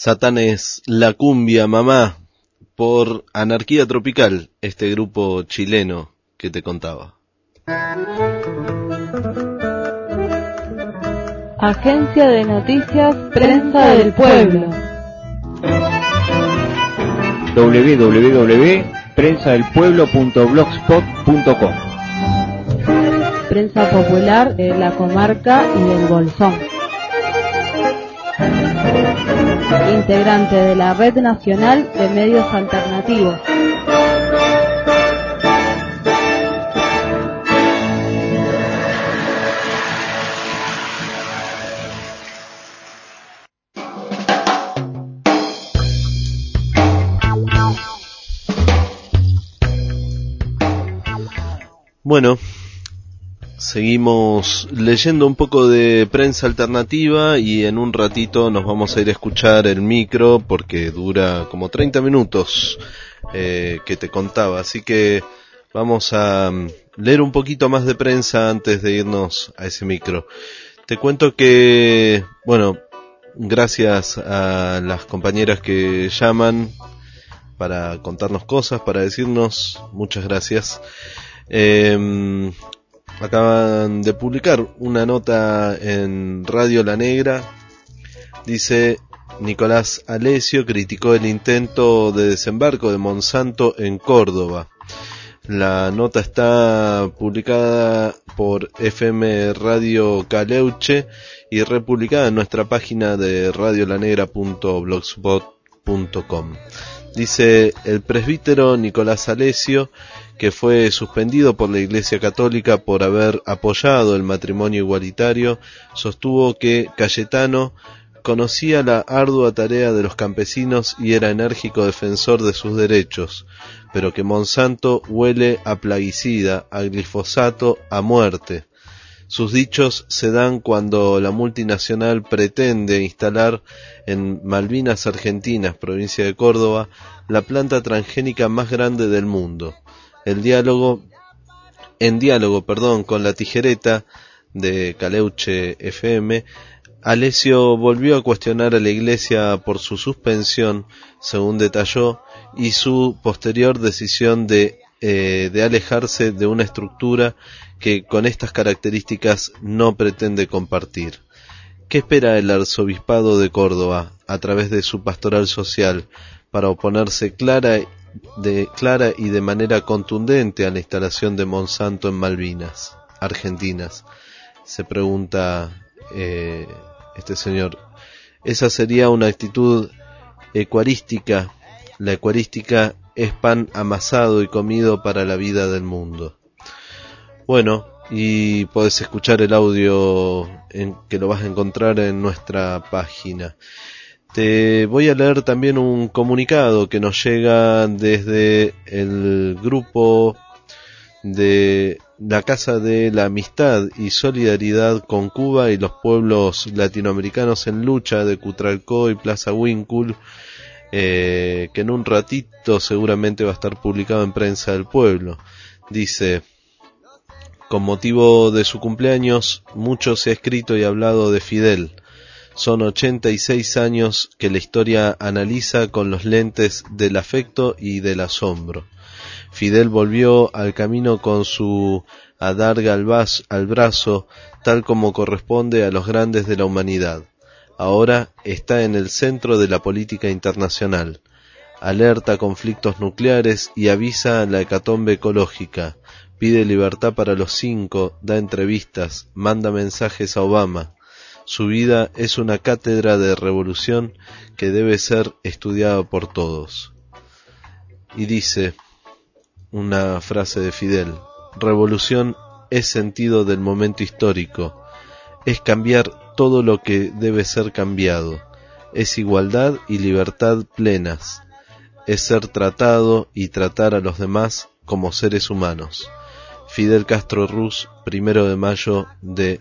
Satán es la cumbia, mamá, por Anarquía Tropical, este grupo chileno que te contaba. Agencia de Noticias Prensa del Pueblo. doble u doble u doble u punto prensa del pueblo punto blogspot punto com. Prensa popular de la comarca y del Bolsón. Integrante de la Red Nacional de Medios Alternativos. Bueno, seguimos leyendo un poco de prensa alternativa y en un ratito nos vamos a ir a escuchar el micro porque dura como treinta minutos eh, que te contaba, así que vamos a leer un poquito más de prensa antes de irnos a ese micro. Te cuento que, bueno, gracias a las compañeras que llaman para contarnos cosas, para decirnos, muchas gracias. Eh, acaban de publicar una nota en Radio La Negra. Dice: Nicolás Alessio criticó el intento de desembarco de Monsanto en Córdoba. La nota está publicada por F M Radio Caleuche y republicada en nuestra página de radiolanegra punto blogspot punto com. Dice: el presbítero Nicolás Alessio, que fue suspendido por la Iglesia Católica por haber apoyado el matrimonio igualitario, sostuvo que Cayetano conocía la ardua tarea de los campesinos y era enérgico defensor de sus derechos, pero que Monsanto huele a plaguicida, a glifosato, a muerte. Sus dichos se dan cuando la multinacional pretende instalar en Malvinas Argentinas, provincia de Córdoba, la planta transgénica más grande del mundo. El diálogo, en diálogo, perdón, con La Tijereta de Caleuche F M, Alessio volvió a cuestionar a la Iglesia por su suspensión, según detalló, y su posterior decisión de, eh, de alejarse de una estructura que con estas características no pretende compartir. ¿Qué espera el arzobispado de Córdoba a través de su pastoral social para oponerse clara de clara y de manera contundente a la instalación de Monsanto en Malvinas Argentinas? Se pregunta eh, este señor. Esa sería una actitud ecuarística. La ecuarística es pan amasado y comido para la vida del mundo. Bueno, y podés escuchar el audio en, que lo vas a encontrar en nuestra página. Te voy a leer también un comunicado que nos llega desde el grupo de la Casa de la Amistad y Solidaridad con Cuba y los pueblos latinoamericanos en lucha de Cutralcó y Plaza Huíncul, eh, que en un ratito seguramente va a estar publicado en Prensa del Pueblo. Dice: con motivo de su cumpleaños, mucho se ha escrito y hablado de Fidel. Son ochenta y seis años que la historia analiza con los lentes del afecto y del asombro. Fidel volvió al camino con su adarga al, vas, al brazo, tal como corresponde a los grandes de la humanidad. Ahora está en el centro de la política internacional. Alerta conflictos nucleares y avisa la hecatombe ecológica. Pide libertad para los cinco, da entrevistas, manda mensajes a Obama. Su vida es una cátedra de revolución que debe ser estudiada por todos. Y dice una frase de Fidel: revolución es sentido del momento histórico, es cambiar todo lo que debe ser cambiado, es igualdad y libertad plenas, es ser tratado y tratar a los demás como seres humanos. Fidel Castro Ruz, primero de mayo de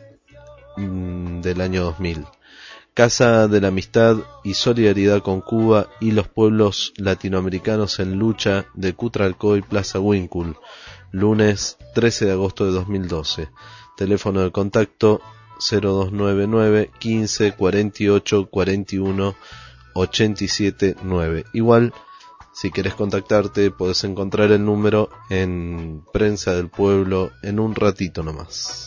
del año dos mil. Casa de la Amistad y Solidaridad con Cuba y los pueblos latinoamericanos en lucha de Cutralcó y Plaza Huíncul, lunes trece de agosto de dos mil doce. Teléfono de contacto cero dos nueve nueve, quince, cuarenta y ocho, cuarenta y uno, ochenta y siete nueve. Igual, si querés contactarte, podés encontrar el número en Prensa del Pueblo en un ratito nomás.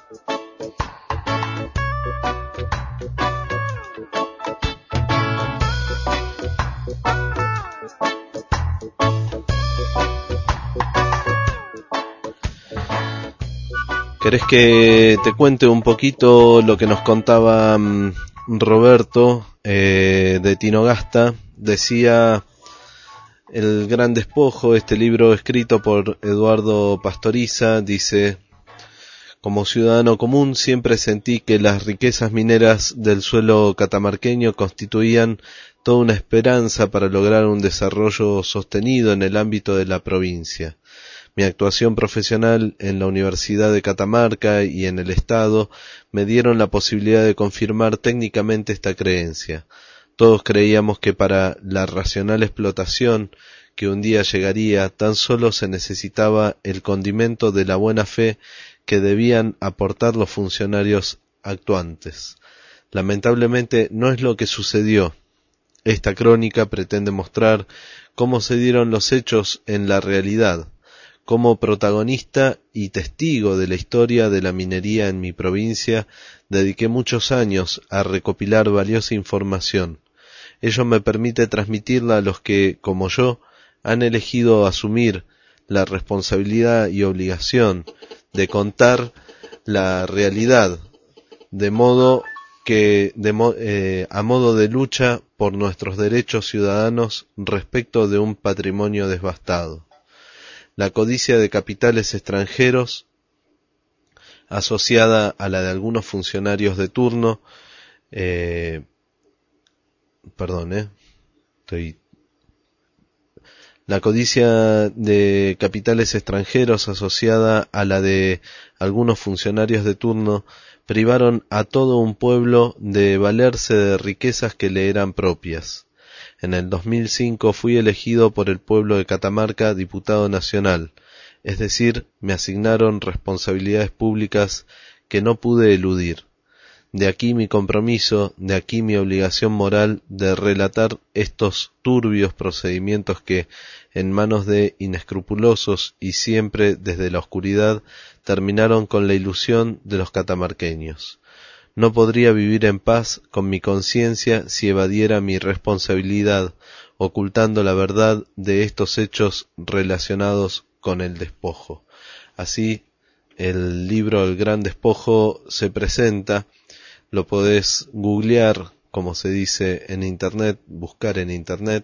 ¿Querés que te cuente un poquito lo que nos contaba um, Roberto eh, de Tinogasta? Decía El Gran Despojo, este libro escrito por Eduardo Pastoriza, dice: como ciudadano común siempre sentí que las riquezas mineras del suelo catamarqueño constituían toda una esperanza para lograr un desarrollo sostenido en el ámbito de la provincia. Mi actuación profesional en la Universidad de Catamarca y en el Estado me dieron la posibilidad de confirmar técnicamente esta creencia. Todos creíamos que para la racional explotación que un día llegaría, tan solo se necesitaba el condimento de la buena fe que debían aportar los funcionarios actuantes. Lamentablemente no es lo que sucedió. Esta crónica pretende mostrar cómo se dieron los hechos en la realidad. Como protagonista y testigo de la historia de la minería en mi provincia, dediqué muchos años a recopilar valiosa información. Ello me permite transmitirla a los que, como yo, han elegido asumir la responsabilidad y obligación de contar la realidad, de modo que, de mo- eh, a modo de lucha por nuestros derechos ciudadanos respecto de un patrimonio devastado. La codicia de capitales extranjeros, asociada a la de algunos funcionarios de turno, eh, perdón, eh, estoy, la codicia de capitales extranjeros asociada a la de algunos funcionarios de turno privaron a todo un pueblo de valerse de riquezas que le eran propias. En el dos mil cinco fui elegido por el pueblo de Catamarca diputado nacional, es decir, me asignaron responsabilidades públicas que no pude eludir. De aquí mi compromiso, de aquí mi obligación moral de relatar estos turbios procedimientos que, en manos de inescrupulosos y siempre desde la oscuridad, terminaron con la ilusión de los catamarqueños. No podría vivir en paz con mi conciencia si evadiera mi responsabilidad, ocultando la verdad de estos hechos relacionados con el despojo. Así, el libro El Gran Despojo se presenta, lo podés googlear, como se dice en internet, buscar en internet,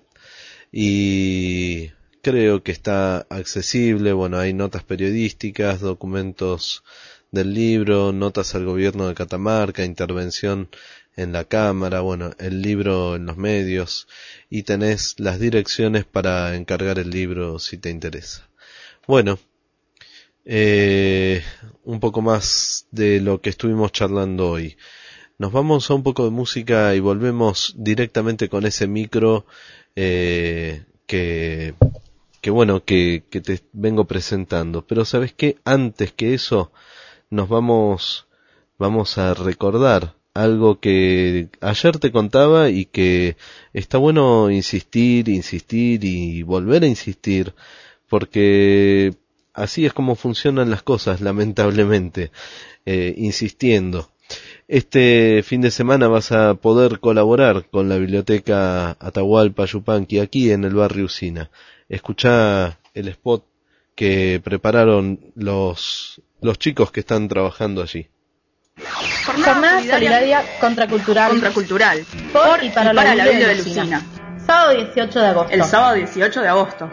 y creo que está accesible. Bueno, hay notas periodísticas, documentos del libro, notas al gobierno de Catamarca, intervención en la Cámara, bueno, el libro en los medios, y tenés las direcciones para encargar el libro si te interesa. Bueno, eh, un poco más de lo que estuvimos charlando hoy. Nos vamos a un poco de música y volvemos directamente con ese micro eh, que, que bueno, que, que te vengo presentando. Pero ¿sabes qué? Antes que eso, nos vamos, vamos a recordar algo que ayer te contaba y que está bueno insistir, insistir y volver a insistir, porque así es como funcionan las cosas, lamentablemente, eh, insistiendo. Este fin de semana vas a poder colaborar con la Biblioteca Atahualpa Yupanqui aquí en el barrio Usina. Escuchá el spot que prepararon los, los chicos que están trabajando allí. Jornada solidaria contracultural, contracultural por y para, y para la Biblia de Lucina. Lucina. Sábado dieciocho de agosto. El sábado dieciocho de agosto.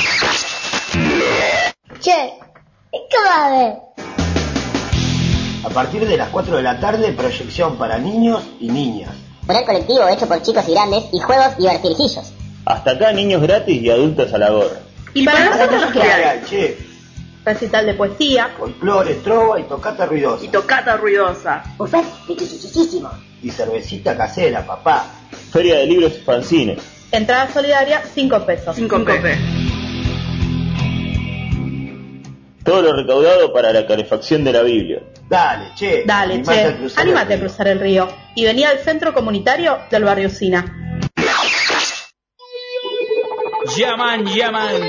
Che, ¿qué va a haber? A partir de las cuatro de la tarde, proyección para niños y niñas. Mural colectivo hecho por chicos y grandes y juegos y vertirijillos. Hasta acá niños gratis y adultos a la gorra. ¿Y para nosotros qué hay? Che, Recital de poesía, folclore, trova y tocata ruidosa. Y tocata ruidosa. Buffet piquichiquísimo. Y cervecita casera, papá. Feria de libros y fanzines. entrada solidaria, cinco pesos. cinco pesos. Todo lo recaudado para la calefacción de la Biblia. Dale, che. Dale, animate che. a cruzar Anímate el a cruzar el río. Y vení al centro comunitario del barrio Usina. Yeah man, yeah man.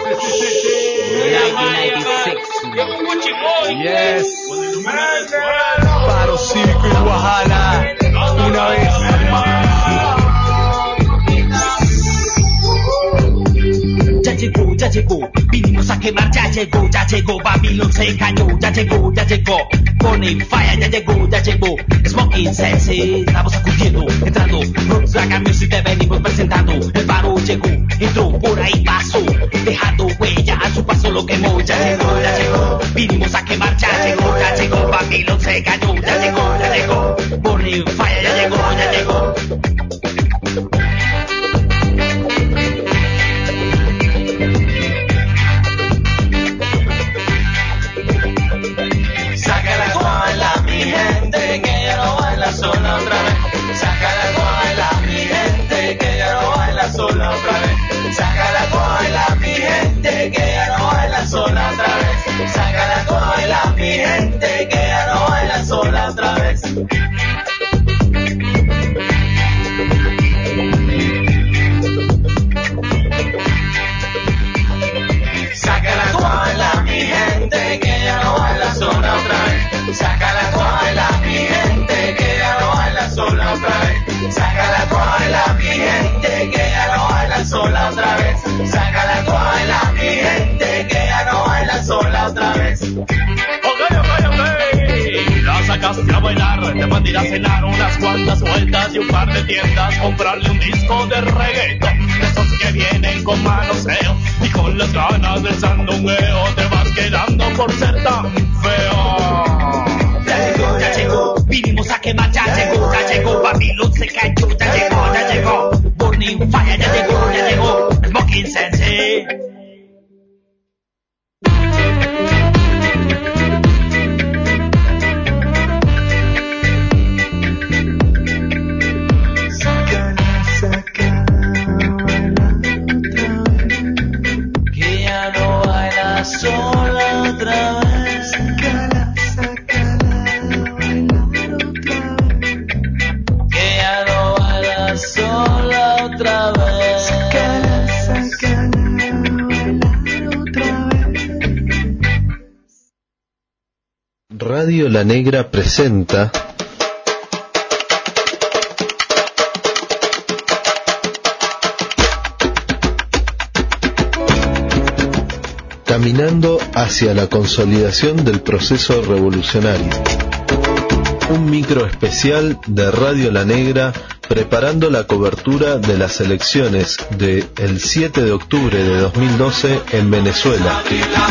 nineteen ninety-six. Yes. Paro Circo y Guajala. Una vez más. Ya llegó, ya llegó, vinimos a quemar, ya llegó, ya llegó, Babylon se cayó, ya llegó, ya llegó, Burning Fire, ya llegó, ya llegó, Smoking Sense, estamos sacudiendo, entrando, Roots Dragon Music te venimos presentando, el paro llegó, entró, por ahí pasó, dejando huella, a su paso lo quemó, ya llegó, ya llegó, vinimos a quemar, ya llegó, ya llegó, Babylon se cayó, ya llegó, ya llegó, Burning Fire, ya llegó, ya llegó. Sola otra vez, saca la cola, mi gente, que ya no baila sola otra vez, saca la cola, mi gente, que ya no baila sola otra vez, saca la cola, mi gente, que ya no baila sola otra vez. Saca la cola, mi gente, que ya no baila sola otra vez, saca la cola, mi gente, que ya no baila sola otra vez, saca la cola, mi gente, que ya no baila sola otra vez, saca la cola, mi gente, que ya no baila sola otra vez. Ok, ok, ok, la sacaste a bailar, te van a ir a cenar unas cuantas vueltas y un par de tiendas, comprarle un disco de reggaeton, de esos que vienen con manoseo y con las ganas del sandungueo, te vas quedando por ser tan feo. Ya llegó, ya llegó, vinimos a quemar, ya llegó, ya llegó, Babylon se cayó, ya llegó, ya llegó, Burning Fire, ya llegó, ya llegó, Smoking Sense. que ya no baila sola otra vez, sácala, que ya no baila sola otra vez, sácala, sácala, bailar otra vez. Radio La Negra presenta Caminando hacia la consolidación del proceso revolucionario. Un micro especial de Radio La Negra preparando la cobertura de las elecciones del siete de octubre de dos mil doce en Venezuela.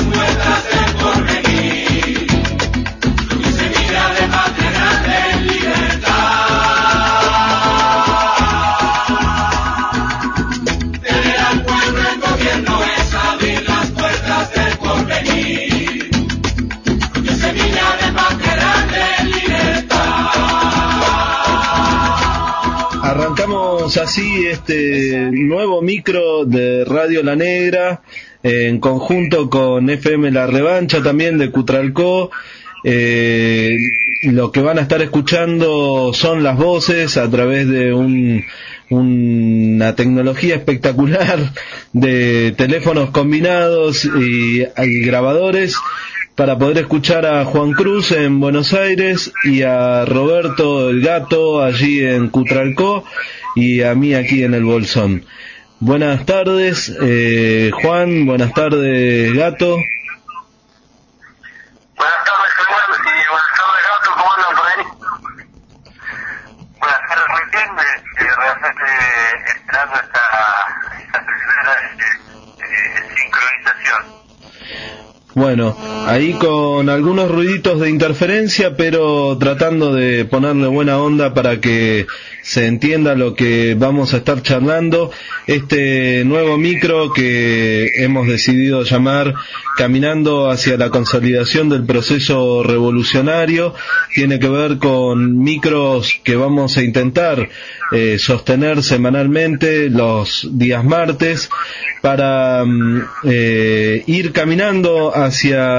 Arrancamos así este nuevo micro de Radio La Negra en conjunto con F M La Revancha también de Cutralcó. Eh, lo que van a estar escuchando son las voces a través de un, una tecnología espectacular de teléfonos combinados y, y grabadores para poder escuchar a Juan Cruz en Buenos Aires y a Roberto el Gato allí en Cutralcó y a mí aquí en el Bolsón. Buenas tardes, eh, Juan, buenas tardes, Gato. Buenas tardes, Germán, y buenas tardes, Gato, ¿cómo andan por ahí? Buenas tardes, muy bien, eh, realmente esperando esta, esta primera eh, eh, sincronización. Bueno, ahí con algunos ruiditos de interferencia, pero tratando de ponerle buena onda para que se entienda lo que vamos a estar charlando. Este nuevo micro que hemos decidido llamar Caminando hacia la consolidación del proceso revolucionario tiene que ver con micros que vamos a intentar eh, sostener semanalmente los días martes para eh, ir caminando hacia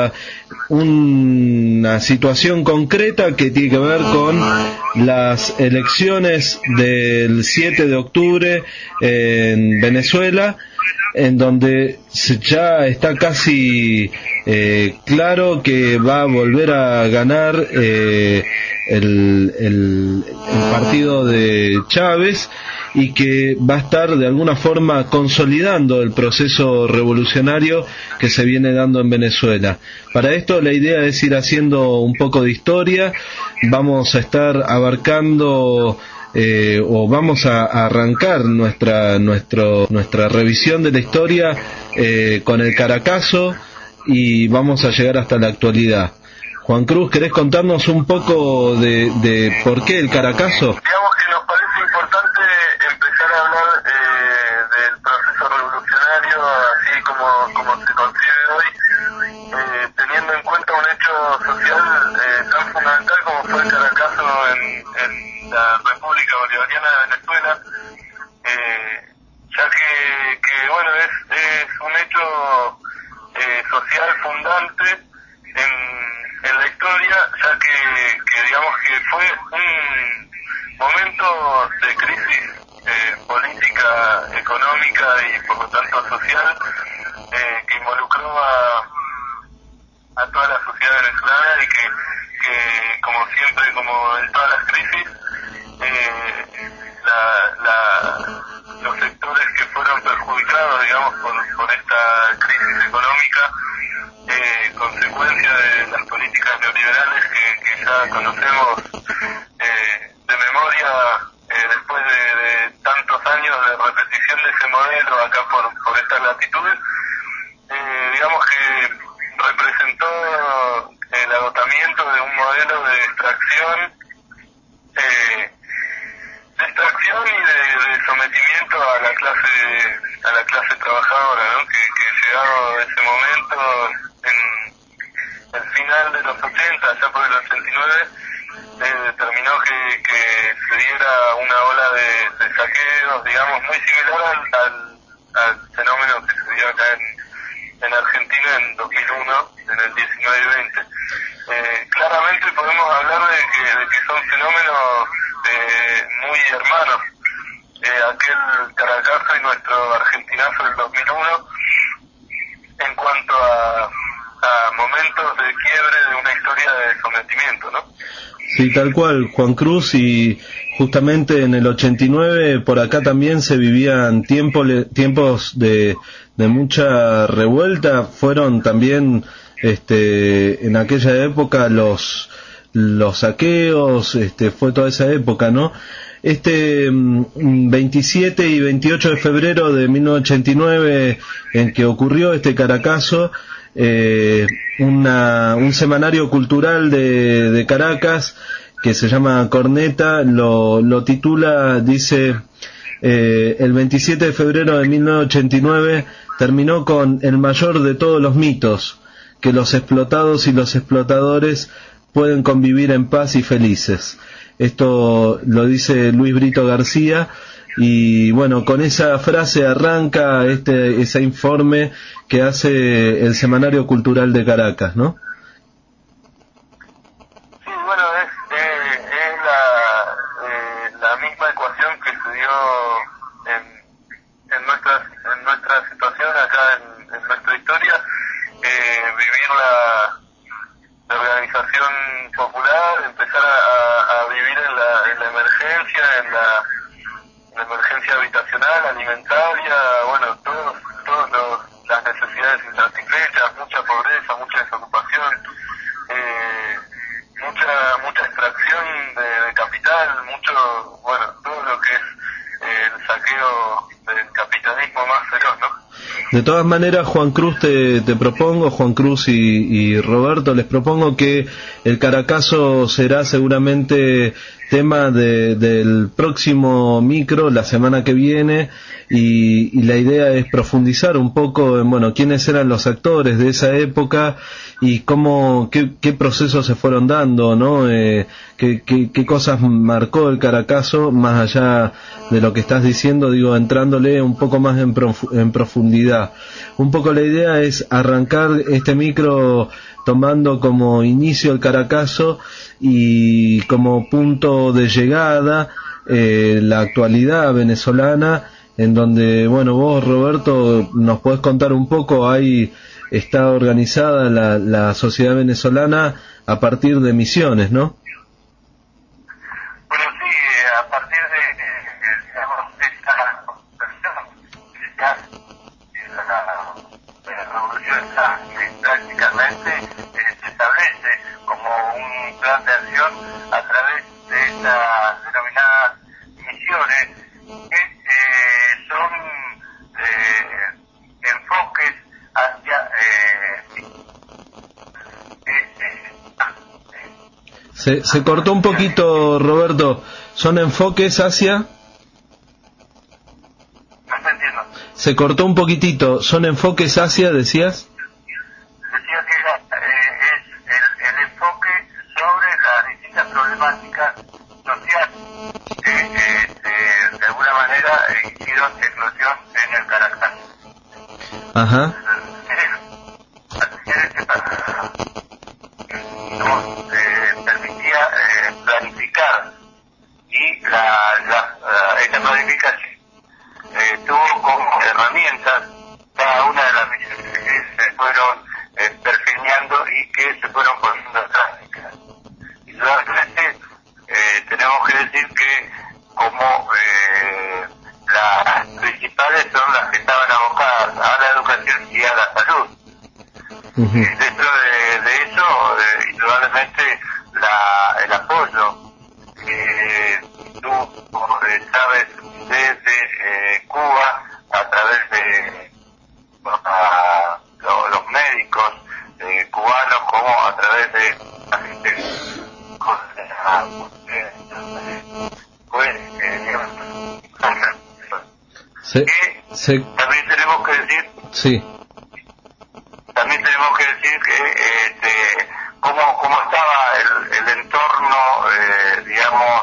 una situación concreta que tiene que ver con las elecciones del siete de octubre en Venezuela, en donde ya está casi eh, claro que va a volver a ganar eh, el, el, el partido de Chávez, y que va a estar de alguna forma consolidando el proceso revolucionario que se viene dando en Venezuela. Para esto la idea es ir haciendo un poco de historia. Vamos a estar abarcando eh, o vamos a, a arrancar nuestra nuestro, nuestra revisión de la historia eh, con el Caracazo, y vamos a llegar hasta la actualidad. Juan Cruz, ¿querés contarnos un poco de, de por qué el Caracazo? Digamos que nos parece importante empezar a hablar eh, del proceso revolucionario así como, como se concibe hoy, eh, teniendo en cuenta un hecho social eh, tan fundamental como fue el Caracazo en, en la República Bolivariana de Venezuela, eh, ya que, que bueno, es, es un hecho eh, social fundante en, en la historia, ya que, que digamos que fue un momento de crisis eh, política, económica y por lo tanto social, eh, que involucró a, a toda la sociedad venezolana, y que, que como siempre, como en todas las crisis, eh, la, la, los sectores que fueron perjudicados, digamos, por, por esta crisis económica, eh, consecuencia de las políticas neoliberales que, que ya conocemos eh, de memoria, eh, después de, de tantos años de repetición de ese modelo acá por, por estas latitudes, eh, digamos que representó el agotamiento de un modelo de extracción, eh, de extracción y de, de sometimiento a la clase a la clase trabajadora, ¿no? que, que llegado a ese momento, en el final de los ochenta, ya por el ochenta y nueve, eh, determinó que, que se diera una ola de, de saqueos, digamos, muy similar al, al, al fenómeno que se dio acá en, en Argentina en dos mil uno, en el diecinueve y veinte. Eh, claramente podemos hablar de que, de que son fenómenos eh, muy hermanos. Eh, aquel Caracazo y nuestro argentinazo del dos mil uno, en cuanto a, a momentos de quiebre de una historia de sometimiento, ¿no? Sí, tal cual, Juan Cruz, y justamente en el ochenta y nueve por acá también se vivían tiempo, tiempos de, de mucha revuelta. Fueron también este, en aquella época los, los saqueos, este, fue toda esa época, ¿no? Este veintisiete y veintiocho de febrero de mil novecientos ochenta y nueve, en que ocurrió este Caracazo, eh, una, un semanario cultural de, de Caracas que se llama Corneta lo, lo titula, dice, eh, el veintisiete de febrero de mil novecientos ochenta y nueve terminó con el mayor de todos los mitos, que los explotados y los explotadores pueden convivir en paz y felices. Esto lo dice Luis Brito García, y bueno, con esa frase arranca este ese informe que hace el Semanario Cultural de Caracas, ¿no? Sí, bueno, es, eh, es la, eh, la misma ecuación que se dio en, en, nuestras, en nuestra situación acá en, en nuestra historia, eh, vivir la la organización popular, empezar a, a, a vivir en la, en la emergencia, en la, en la emergencia habitacional, alimentaria, bueno, todos, todos los, las necesidades insatisfechas, mucha pobreza, mucha desocupación, eh, mucha mucha extracción de, de capital, mucho, bueno, todo lo que es eh, el saqueo del capitalismo más feroz, ¿no? De todas maneras, Juan Cruz, te, te propongo, Juan Cruz y, y Roberto, les propongo que el Caracazo será seguramente tema de, del próximo micro la semana que viene, y, y la idea es profundizar un poco en, bueno, quiénes eran los actores de esa época y cómo, qué, qué procesos se fueron dando, ¿no? Eh, qué, qué, qué cosas marcó el Caracazo, más allá de lo que estás diciendo, digo, entrándole un poco más en, prof, en profundidad. allá. Un poco la idea es arrancar este micro tomando como inicio el Caracazo y como punto de llegada eh, la actualidad venezolana, en donde, bueno, vos, Roberto, nos podés contar un poco. Ahí está organizada la, la sociedad venezolana a partir de misiones, ¿no? Bueno, sí, a partir de, eh, digamos, esta la, la revolución está, prácticamente eh, se establece como un plan de acción a través de estas denominadas misiones, que eh, son eh, enfoques hacia eh, eh, Se, se cortó un poquito, Roberto. ¿Son enfoques hacia? No te entiendo. Se cortó un poquitito. ¿Son enfoques hacia, decías? Decía que eh, es el, el enfoque sobre las distintas problemáticas sociales que eh, de, de alguna manera eh, hicieron eclosión en el Caracas. Ajá. Nos eh, permitía eh, planificar, y la, la, la, esta planificación eh, tuvo como herramientas cada una de las misiones que se fueron eh, perfilando y que se fueron poniendo en práctica. Y realmente eh, tenemos que decir que como eh, las principales son las que estaban abocadas a la educación y a la salud. Uh-huh. Eh, dentro de, de eso, eh, indudablemente, la, el apoyo que tú eh, sabes desde eh, Cuba, a través de bueno, a, lo, los médicos eh, cubanos, como a través de la gente, pues, eh, digamos, se, y se... también tenemos que decir, sí. también tenemos que decir que este, cómo, cómo estaba el, el entorno, eh, digamos,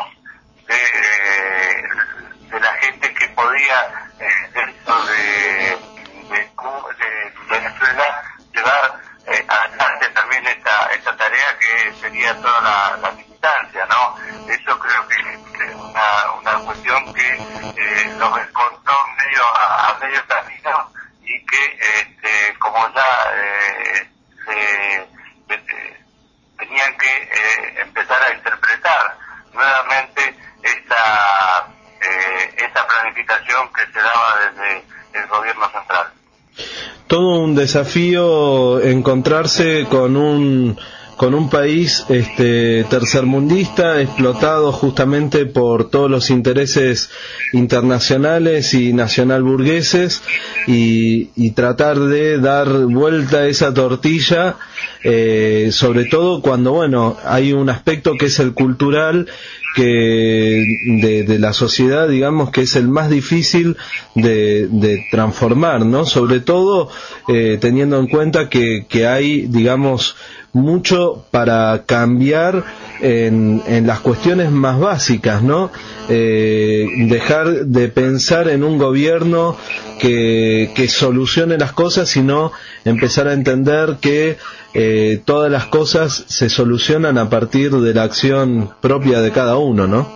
de, de la gente que podía eh, dentro de, de, de Venezuela llevar eh, adelante también esta, esta tarea que sería toda la, la militancia, ¿no? Eso creo que es una, una cuestión que eh, nos encontró medio a, a medio camino, y que este, como ya eh, se, eh, tenían que eh, empezar a interpretar nuevamente esta, eh, esta planificación que se daba desde el gobierno central. Todo un desafío encontrarse con un con un país este tercermundista, explotado justamente por todos los intereses internacionales y nacional burgueses, y, y tratar de dar vuelta a esa tortilla, eh, sobre todo cuando, bueno, hay un aspecto que es el cultural, que de, de la sociedad, digamos, que es el más difícil de, de transformar, ¿no? Sobre todo eh, teniendo en cuenta que, que hay, digamos, mucho para cambiar en, en las cuestiones más básicas, ¿no? Eh, dejar de pensar en un gobierno que, que solucione las cosas, sino empezar a entender que eh, todas las cosas se solucionan a partir de la acción propia de cada uno, ¿no?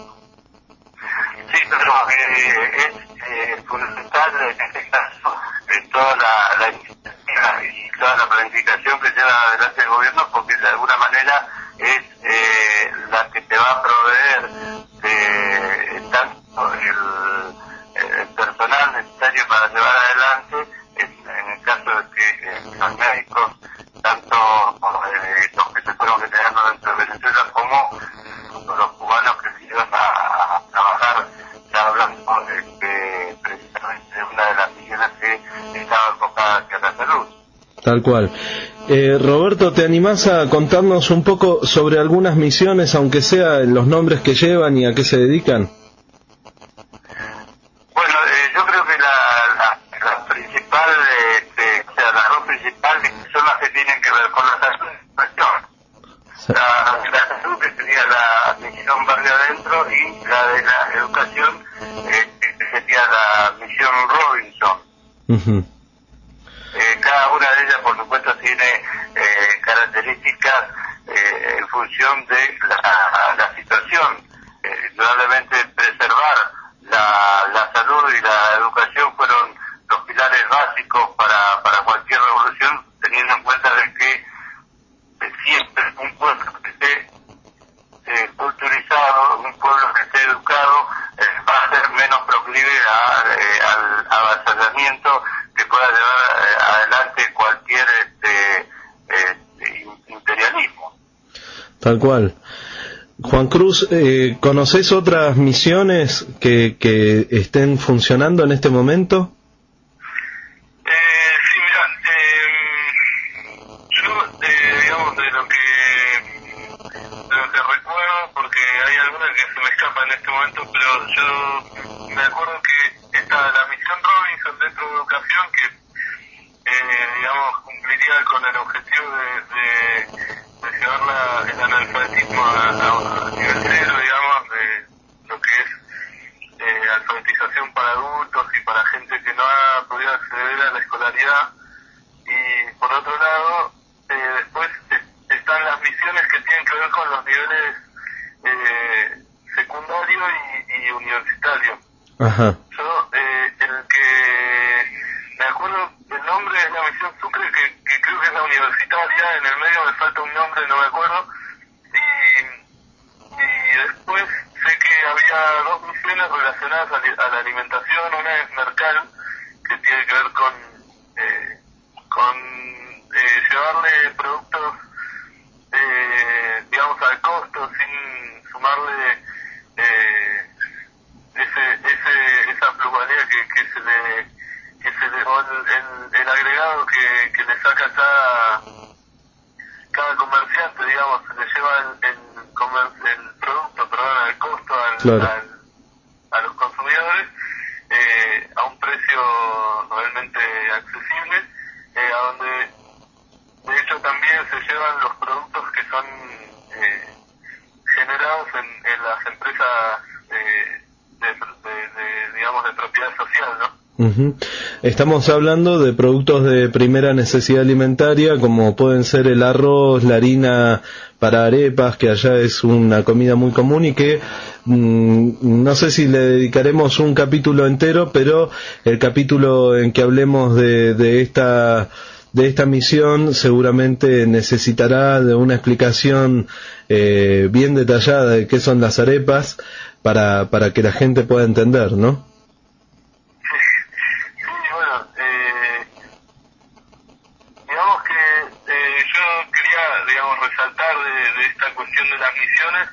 Sí, pero eh, es eh, fundamental en este caso en toda la, la iniciativa y toda la planificación que lleva adelante el gobierno, porque de alguna manera es eh, la que te va a proveer de tanto el, el personal necesario para llevar adelante, en, en el caso de que eh, los médicos, tanto eh, los que se fueron generando dentro de Venezuela como los cubanos que se iban a, a trabajar, ya hablando de, de precisamente de una de las misiones que estaba enfocada hacia la salud. Tal cual. Eh, Roberto, ¿te animás a contarnos un poco sobre algunas misiones, aunque sea los nombres que llevan y a qué se dedican? Bueno, eh, yo creo que la, la, la principal, este, o sea, las dos principales son las que tienen que ver con la salud. La, la salud, que sería la misión Barrio Adentro, y la de la educación, eh, que sería la misión Robinson. Uh-huh. eh, cada una de ellas, por supuesto, tiene eh, características eh, en función de la, la situación. Eh, indudablemente preservar la, la salud y la educación fueron los pilares básicos para, para cualquier revolución, teniendo en cuenta de que eh, siempre un pueblo que esté eh, culturizado, un pueblo que esté educado, eh, va a ser menos proclive a, eh, al avasallamiento que pueda llevar eh, adelante cualquier este, eh, imperialismo. Tal cual. Juan Cruz, eh, ¿conoces otras misiones que, que estén funcionando en este momento? Eh, sí, mira, eh, yo, eh, digamos, de lo que de lo que recuerdo, porque hay algunas que se me escapan en este momento, pero yo me acuerdo que está la misión Robinson dentro de educación, que, eh, digamos, cumpliría con el objetivo de, de de llevar la, el analfabetismo a, a, a nivel cero, digamos, de lo que es eh, alfabetización para adultos y para gente que no ha podido acceder a la escolaridad. Y por otro lado, eh, después eh, están las misiones que tienen que ver con los niveles eh, secundario y, y universitario. Ajá. Yo, eh, el que me acuerdo, el nombre es la misión Sucre, que, que creo que es la universitaria, en el medio me falta un nombre, no me acuerdo, y, y después sé que había dos misiones relacionadas a, li, a la alimentación. Una es Mercal, que tiene que ver con, eh, con eh, llevarle productos, eh, digamos, al costo, sin sumarle eh, ese, ese, esa plusvalía que, que se le que se le, o el, el, el agregado que, que le saca cada cada comerciante, digamos, se le lleva el, el, comer, el producto, perdón, el costo al, claro. al, a los consumidores eh, a un precio realmente accesible, eh, a donde de hecho también se llevan los productos que son eh, generados en, en las empresas eh, de, de, de, digamos, de propiedad social, ¿no? Uh-huh. Estamos hablando de productos de primera necesidad alimentaria, como pueden ser el arroz, la harina para arepas, que allá es una comida muy común y que mmm, no sé si le dedicaremos un capítulo entero, pero el capítulo en que hablemos de, de esta de esta misión seguramente necesitará de una explicación eh, bien detallada de qué son las arepas para para que la gente pueda entender, ¿no? Resaltar de, de esta cuestión de las misiones,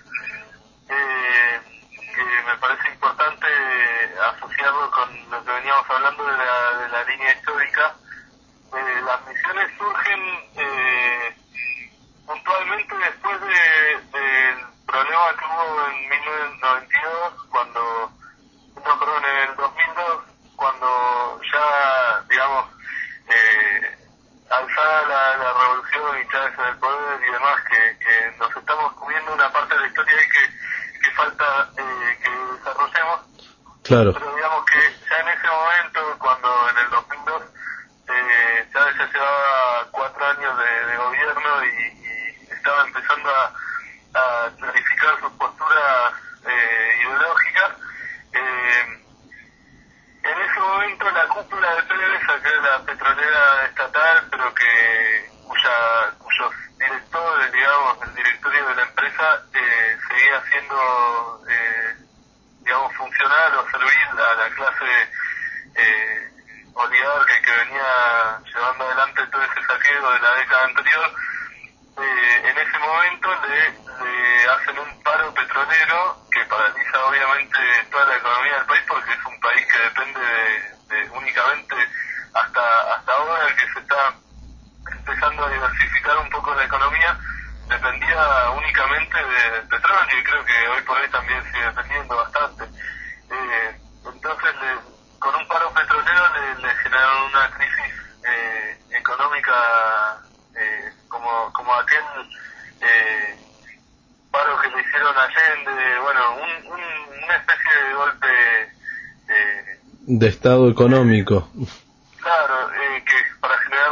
eh, que me parece importante asociarlo con lo que veníamos hablando de la, de la línea histórica. Eh, las misiones surgen eh, puntualmente después de, del problema que hubo en mil novecientos noventa y dos, cuando, no, perdón, en el dos mil dos, cuando ya, digamos, eh, alzada la, la revolución y Chávez en el poder y demás, que, que nos estamos comiendo una parte de la historia y que, que falta eh, que desarrollemos. Claro. Pero digamos que ya en ese momento, cuando en el dos mil dos eh, Chávez ya llevaba cuatro años de, de gobierno y, y estaba empezando a, a clarificar sus posturas eh, ideológicas, eh, en ese momento la cúpula de PDVSA, que es la petrolera estatal, pero que cuya cuyos directores, digamos, el directorio de la empresa eh, seguía siendo, eh, digamos, funcional o servil a la clase eh, oligarca que venía llevando adelante todo ese saqueo de la década anterior. Eh, en ese momento le, le hacen un paro petrolero que paraliza obviamente toda la economía del país, porque es un país que depende de, de únicamente hasta hasta ahora que se está empezando a diversificar un poco la economía, dependía únicamente del petróleo, y creo que hoy por hoy también sigue dependiendo bastante. Eh, entonces le, con un paro petrolero le, le generaron una crisis eh, económica eh, como como aquel eh, paro que le hicieron a Allende, bueno, un, un, una especie de golpe eh, de estado económico. Claro, eh, que para generar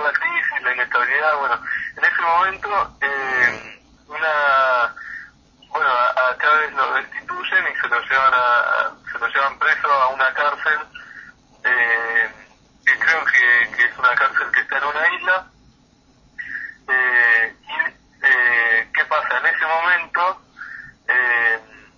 llevan preso a una cárcel, eh, que creo que, que es una cárcel que está en una isla. Eh, y eh, ¿qué pasa? En ese momento, eh,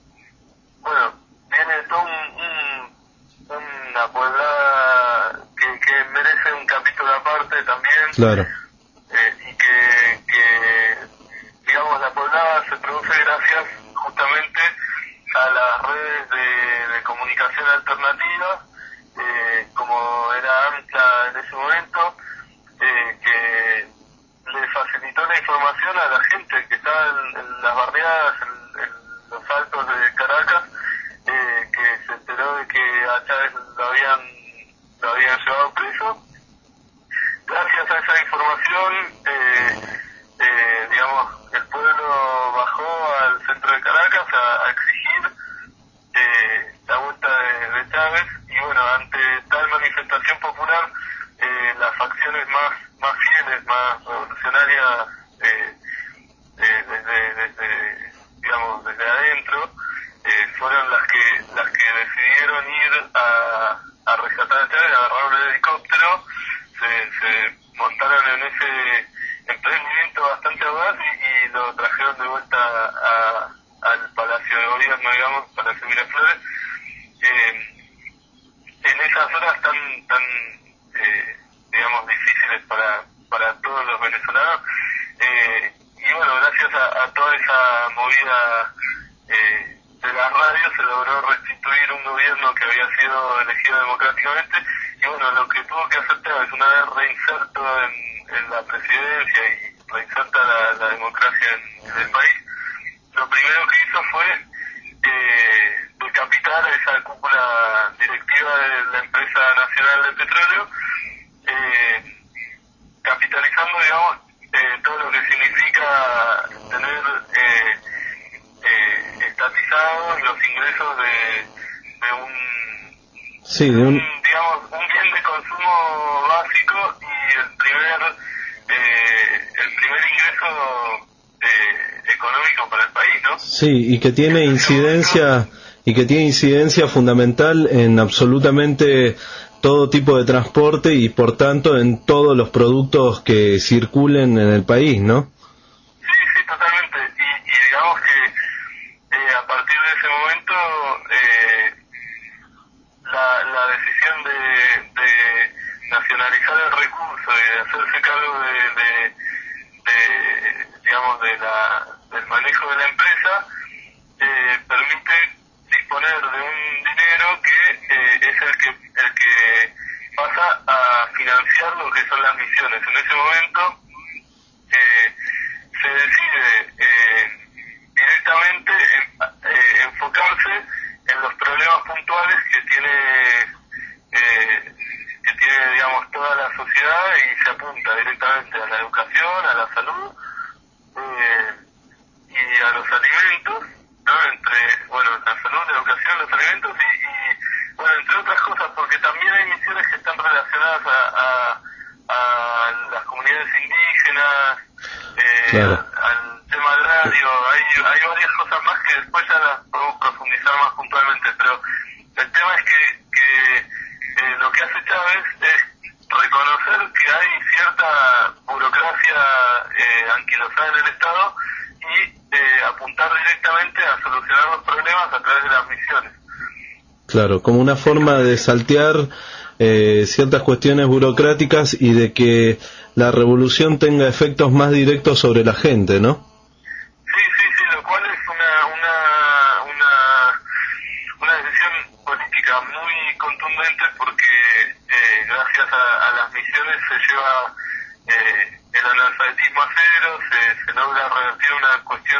bueno, viene todo un, un, una poblada que, que merece un capítulo aparte también. Claro. Eh, y que, que, digamos, la poblada se produce gracias justamente a las redes de, de comunicación alternativa, eh, como era AMCLA en ese momento, eh, que le facilitó la información a la gente que estaba en, en las barriadas, en, en los altos de Caracas, eh, que se enteró de que a Chávez lo habían, lo habían llevado preso. Gracias a esa información, eh, eh, digamos, el pueblo bajó al centro de Caracas a, a exigir eh, la vuelta de, de Chávez, y bueno, ante tal manifestación popular, eh, las facciones más, más fieles, más revolucionarias, eh, eh, desde, desde, digamos, desde adentro, eh, fueron las que, las que decidieron ir a, a rescatar a Chávez, a agarrar el helicóptero. Se, se montaron en ese emprendimiento bastante audaz y, y lo trajeron de vuelta a, al Palacio de Gobierno, digamos, Palacio Miraflores, eh, en esas horas tan, tan eh, digamos, difíciles para, para todos los venezolanos. Eh, y bueno, gracias a, a toda esa movida eh, de las radios se logró restituir un gobierno que había sido elegido democráticamente. Y bueno, lo que tuvo que hacer Chávez, una vez reinserto en, en la presidencia y reinserta la, la democracia en, en el país, lo primero que hizo fue eh, decapitar esa cúpula directiva de la empresa nacional de petróleo, eh, capitalizando, digamos, eh, todo lo que significa tener eh, eh, estatizados los ingresos de, de un Sí, de un... digamos, un bien de consumo básico y el primer eh, el primer ingreso eh, económico para el país, ¿no? Sí, y que tiene incidencia y que tiene incidencia fundamental en absolutamente todo tipo de transporte y por tanto en todos los productos que circulen en el país, ¿no? Sí, sí, totalmente. Y, y digamos que eh, a partir de ese momento eh, La, la decisión de, de nacionalizar el recurso y de hacerse cargo de, de, de digamos, de la, del manejo de la empresa, eh, permite disponer de un dinero que eh, es el que el que pasa a financiar lo que son las misiones. En ese momento eh, se decide eh, directamente en, eh, enfocarse en los problemas puntuales que tiene eh, que tiene, digamos, toda la sociedad, y se apunta directamente a la educación, a la salud eh, y a los alimentos, ¿no? Entre, bueno, la salud, la educación, los alimentos y, y bueno, entre otras cosas, porque también hay misiones que están relacionadas a, a, a las comunidades indígenas, eh, claro. al tema agrario. Hay, hay varias cosas más que después ya las podemos profundizar más puntualmente, pero el tema es que, que eh, lo que hace Chávez es reconocer que hay cierta burocracia eh, anquilosada en el Estado y eh, apuntar directamente a solucionar los problemas a través de las misiones. Claro, como una forma de saltear eh, ciertas cuestiones burocráticas y de que la revolución tenga efectos más directos sobre la gente, ¿no? Sí, sí, sí, lo cual es una una una, una decisión política muy contundente, porque eh, gracias a, a las misiones se lleva eh, el analfabetismo a cero, se, se logra revertir una cuestión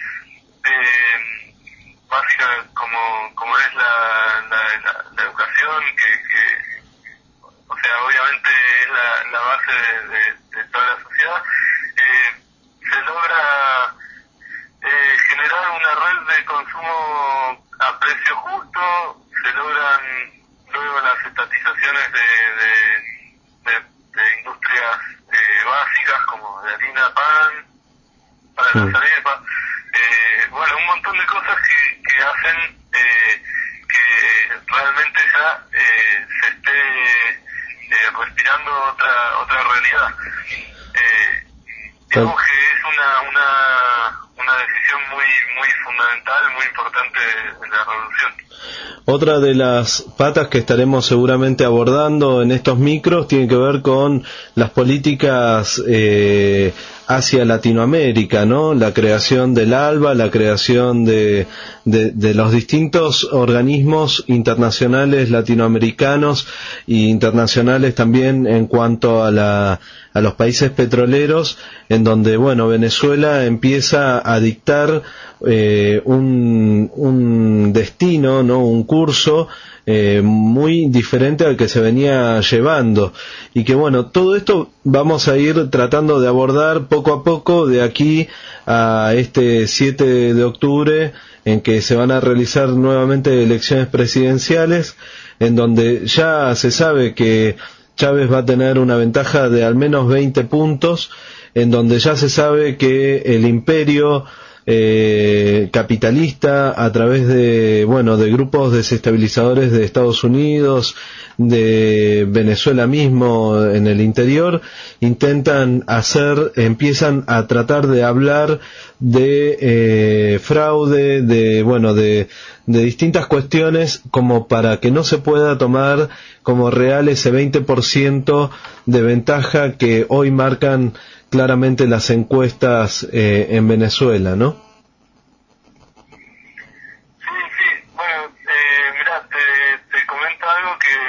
eh, básica como como es la, la, la, la educación, que, que o sea, obviamente es la, la base de, de, de toda la sociedad. Eh, se logra eh, generar una red de consumo a precio justo, se logran luego las estatizaciones de, de, de, de industrias eh, básicas como de harina, pan, para sí. las arepas, eh, bueno, un montón de cosas que, que hacen eh, que realmente ya eh, se esté eh, respirando otra otra realidad. Eh, digamos que es una una una decisión muy muy fundamental, muy importante de la revolución. Otra de las patas que estaremos seguramente abordando en estos micros tiene que ver con las políticas eh, hacia Latinoamérica, ¿no? La creación del ALBA, la creación de, de, de los distintos organismos internacionales latinoamericanos e internacionales también en cuanto a la a los países petroleros, en donde, bueno, Venezuela empieza a dictar eh, un, un destino, ¿no? Un curso eh, muy diferente al que se venía llevando, y que, bueno, todo esto vamos a ir tratando de abordar poco a poco de aquí a este siete de octubre, en que se van a realizar nuevamente elecciones presidenciales, en donde ya se sabe que Chávez va a tener una ventaja de al menos veinte puntos, en donde ya se sabe que el imperio eh, capitalista, a través de, bueno, de grupos desestabilizadores de Estados Unidos, de Venezuela mismo, en el interior, intentan hacer, empiezan a tratar de hablar de eh, fraude, de, bueno, de, de distintas cuestiones, como para que no se pueda tomar como real ese veinte por ciento de ventaja que hoy marcan claramente las encuestas eh, en Venezuela, ¿no? Sí, sí, bueno, eh, mirá, te, te comento algo que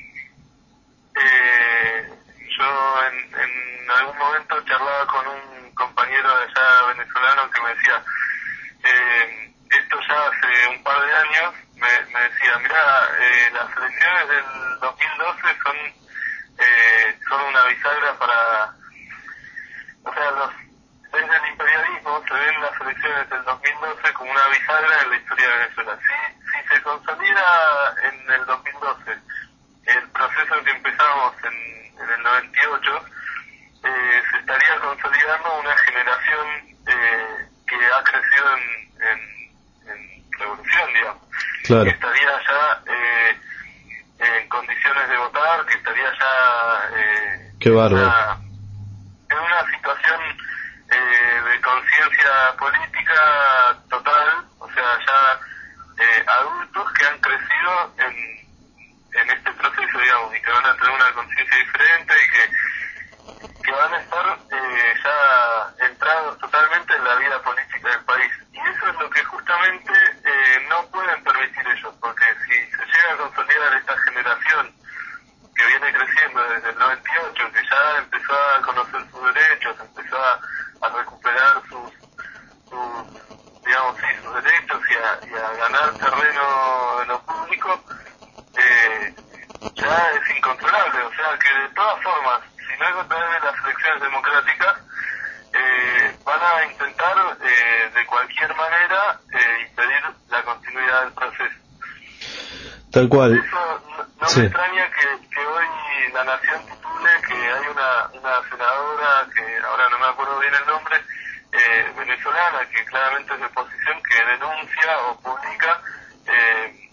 eh, yo en, en algún momento charlaba con un compañero de allá venezolano que me decía, eh, esto ya hace un par de años, me, me decía, mirá, eh, las elecciones del dos mil doce son, eh, son una bisagra para... O sea, los, desde el imperialismo se ven las elecciones del dos mil doce como una bisagra en la historia de Venezuela. Si, si se consolida en el dos mil doce el proceso que empezamos en, en el noventa y ocho, eh, se estaría consolidando una generación eh, que ha crecido en, en, en revolución, digamos. Claro. Que estaría ya eh, en condiciones de votar, que estaría ya... Eh, Qué bárbaro. Una, en una situación eh, de conciencia política total, o sea, ya eh, adultos que han crecido en, en este proceso, digamos, y que van a tener una conciencia diferente y que, que van a estar eh, ya entrados totalmente en la vida política del país. Y eso es lo que justamente eh, no pueden permitir ellos, porque si se llega a consolidar esta generación que viene creciendo desde el noventa y ocho, que ya empezó a conocer sus derechos, empezó a, a recuperar sus, sus, digamos, sí, sus derechos y a, y a ganar terreno en lo público, eh, ya es incontrolable. O sea que de todas formas, si no es a través de las elecciones democráticas, eh, van a intentar eh, de cualquier manera eh, impedir la continuidad del proceso. Tal cual. Eso no, no Sí. me extraña que, que hoy La Nación titule que hay una, una senadora, que ahora no me acuerdo bien el nombre, eh, venezolana, que claramente es de oposición, que denuncia o publica eh,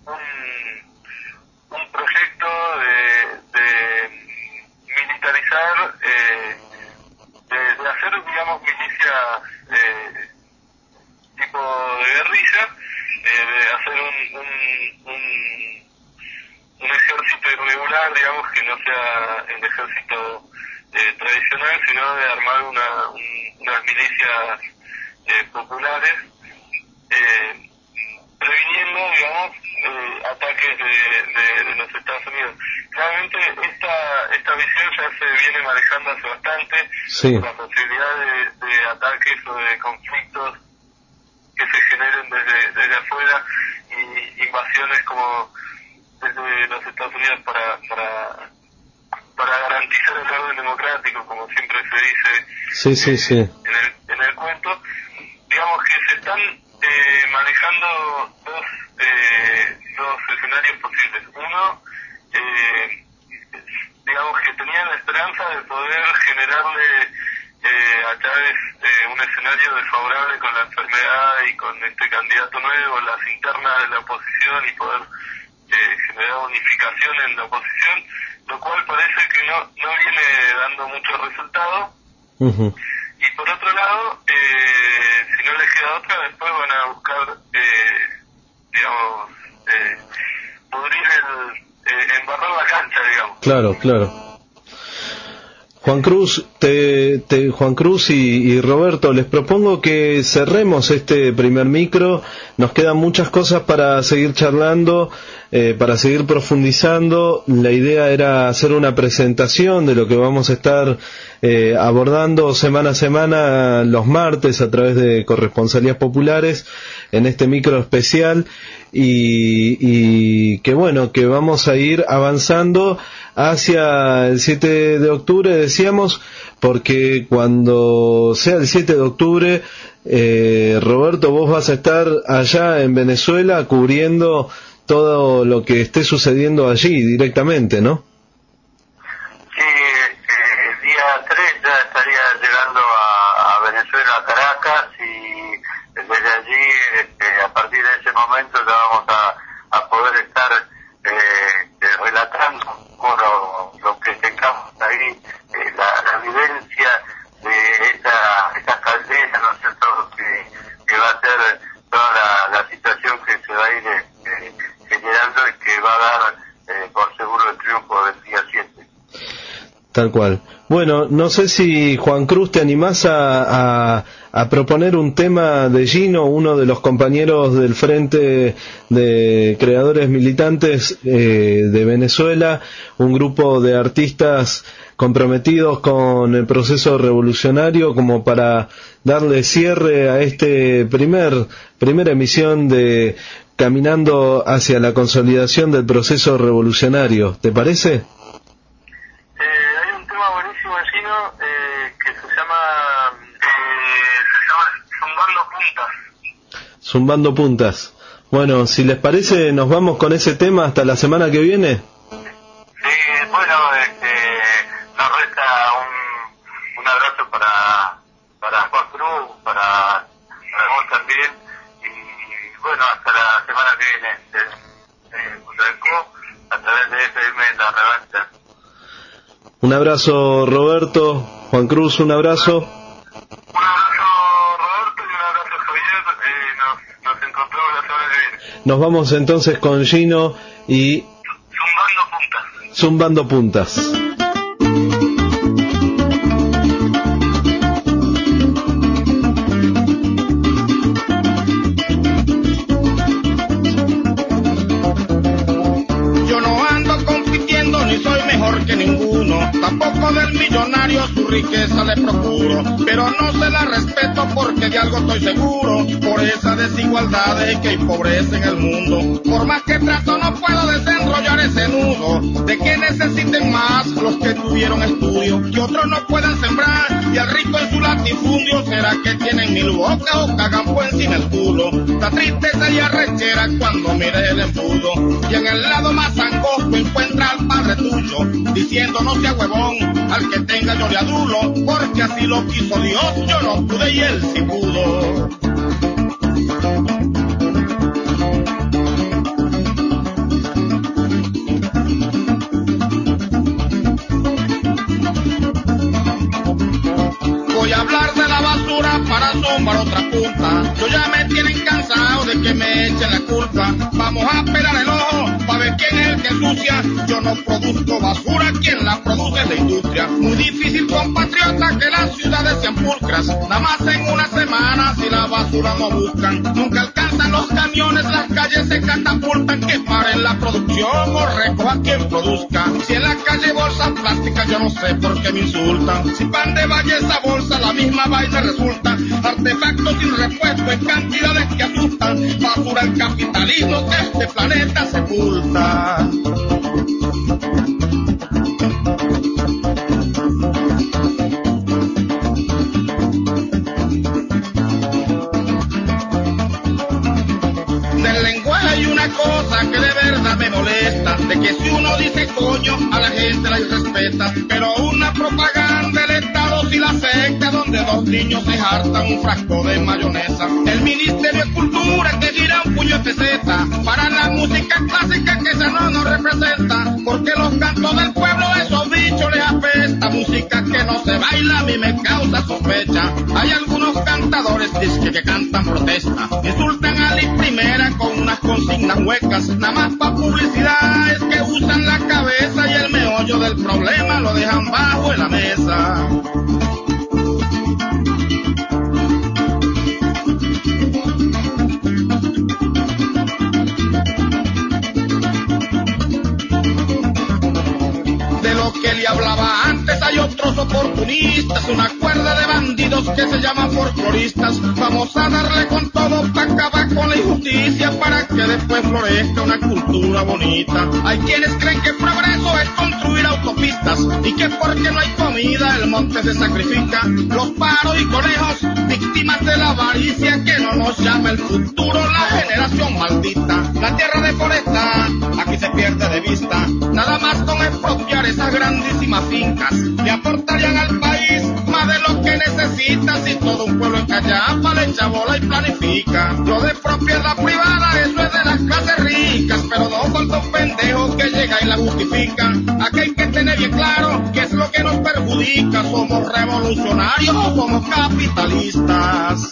un, un proyecto de, de militarizar, eh, de, de hacer, digamos, milicias eh, tipo de guerrilla, eh, de hacer un, un, un, un ejército irregular, digamos, que no sea el ejército eh, tradicional, sino de armar una, un, unas milicias eh, populares, eh, previniendo, digamos, eh, ataques de, de, de los Estados Unidos. Claramente esta, esta visión ya se viene manejando hace bastante, Sí. la posibilidad de, de ataques o de conflictos que se generen desde, desde afuera, y invasiones como desde los Estados Unidos para, para, para garantizar el orden democrático, como siempre se dice Sí, sí, sí. en el, en el cuento. Digamos que se están eh, manejando dos, eh, dos escenarios posibles. Uno, eh, digamos que tenían la esperanza de poder generarle eh, a Chávez eh, un escenario desfavorable con la enfermedad y con este candidato nuevo, las internas de la oposición, y poder eh, generar unificación en la oposición, lo cual parece que no, no viene dando mucho resultado. Uh-huh. Y por otro lado, eh, si no les queda otra, después van a buscar, eh, digamos, eh, pudrir el, eh, embarrar la cancha, digamos. Claro, claro. Juan Cruz, te, te, Juan Cruz y, y Roberto, les propongo que cerremos este primer micro. Nos quedan muchas cosas para seguir charlando, eh, para seguir profundizando. La idea era hacer una presentación de lo que vamos a estar eh, abordando semana a semana los martes a través de Corresponsalías Populares en este micro especial y, y que bueno, que vamos a ir avanzando hacia el siete de octubre, decíamos, porque cuando sea el siete de octubre, eh, Roberto, vos vas a estar allá en Venezuela cubriendo todo lo que esté sucediendo allí directamente, ¿no? Sí, eh, el día tres ya estaría llegando a, a Venezuela, a Caracas, y desde allí, este, a partir de ese momento ya vamos a, a poder estar eh, relatando lo, lo que tengamos ahí, eh, la, la vivencia de esa, esa caldera, ¿no es cierto?, que, que va a ser toda la, la situación que se va a ir eh, generando y que va a dar eh, por seguro el triunfo del día siete. Tal cual. Bueno, no sé si Juan Cruz te animás a, a, a proponer un tema de Gino, uno de los compañeros del Frente de Creadores Militantes eh, de Venezuela, un grupo de artistas comprometidos con el proceso revolucionario, como para darle cierre a este primer primera emisión de Caminando hacia la consolidación del proceso revolucionario. ¿Te parece? Eh, que se llama eh, se llama Zumbando Puntas. Zumbando Puntas. Bueno, si les parece, nos vamos con ese tema hasta la semana que viene. Sí, bueno, este, nos resta un, un abrazo para para Juan Cruz, para, para vos también, y bueno, hasta la semana que viene, de, de, de, a través de F M La Revancha. Un abrazo, Roberto. Juan Cruz, un abrazo. Un abrazo, Roberto, y un abrazo, Javier. Eh, nos, nos encontramos la semana que viene. Nos vamos entonces con Gino y... Zumbando Puntas. Zumbando Puntas. Tampoco del millonario su riqueza le procuro, pero no se la respeto porque de algo estoy seguro, por esa desigualdad que empobrece en el mundo. Por más que trato no puedo desenrollar ese nudo, de que necesiten más los que tuvieron estudio, que otros no puedan sembrar, y al rico en su latifundio, será que tienen mil bocas o cagan por encima el culo. La tristeza y arrechera cuando mire el embudo, y en el lado más angosto encuentra al padre tuyo, diciendo no sea huevón, al que tenga yo le adulo, porque así lo quiso Dios, yo no pude y él sí pudo. Voy a hablar de la basura para zumbar otra punta, yo ya me tienen cansado de que me echen la culpa, vamos a pelar el ojo para ver quién es el que ensucia, yo no produzco basura, quien la produce es la industria, muy difícil compatriota que las ciudades sean pulcras, nada más en una semana si la basura no buscan, nunca alcanzan los camiones, las calles se catapultan, que paren la producción o recoja quien produzca, si en la calle bolsas plásticas yo no sé por qué me insultan, si pan de valle esa bolsa la misma vaina resulta, artefactos sin repuesto en cantidades que asustan, basura el capitalismo que este planeta sepulta. Del lenguaje hay una cosa que de verdad me molesta, de que si uno dice coño a la gente la irrespeta, pero una propaganda del Estado si la secta donde dos niños se hartan un frasco de mayonesa. El Ministerio de Cultura que gira un puño de peseta para la música clásica que se baila a mí me causa sospecha. Hay algunos cantadores disque que cantan protesta, insultan a la primera con unas consignas huecas, nada más pa' publicidad es que usan la cabeza y el meollo del problema lo dejan bajo en la mesa. Que le hablaba antes, hay otros oportunistas, una cuerda de bandidos que se llaman folcloristas. Vamos a darle con todo para acabar con la injusticia, para que después florezca una cultura bonita. Hay quienes creen que progreso es construir autopistas y que porque no hay comida el monte se sacrifica. Los paros y conejos, víctimas de la avaricia, que no nos llama el futuro la generación maldita. La tierra deforestada, aquí se pierde de vista, nada más con expropiar esas grandísimas fincas, le aportarían al país más de lo que necesita. Si todo un pueblo en Callapa le echa bola y planifica. Lo de propiedad privada, eso es de las clases ricas, pero no falta un pendejo que llega y la justifica. Aquí hay que tener bien claro qué es lo que nos perjudica. ¿Somos revolucionarios o somos capitalistas?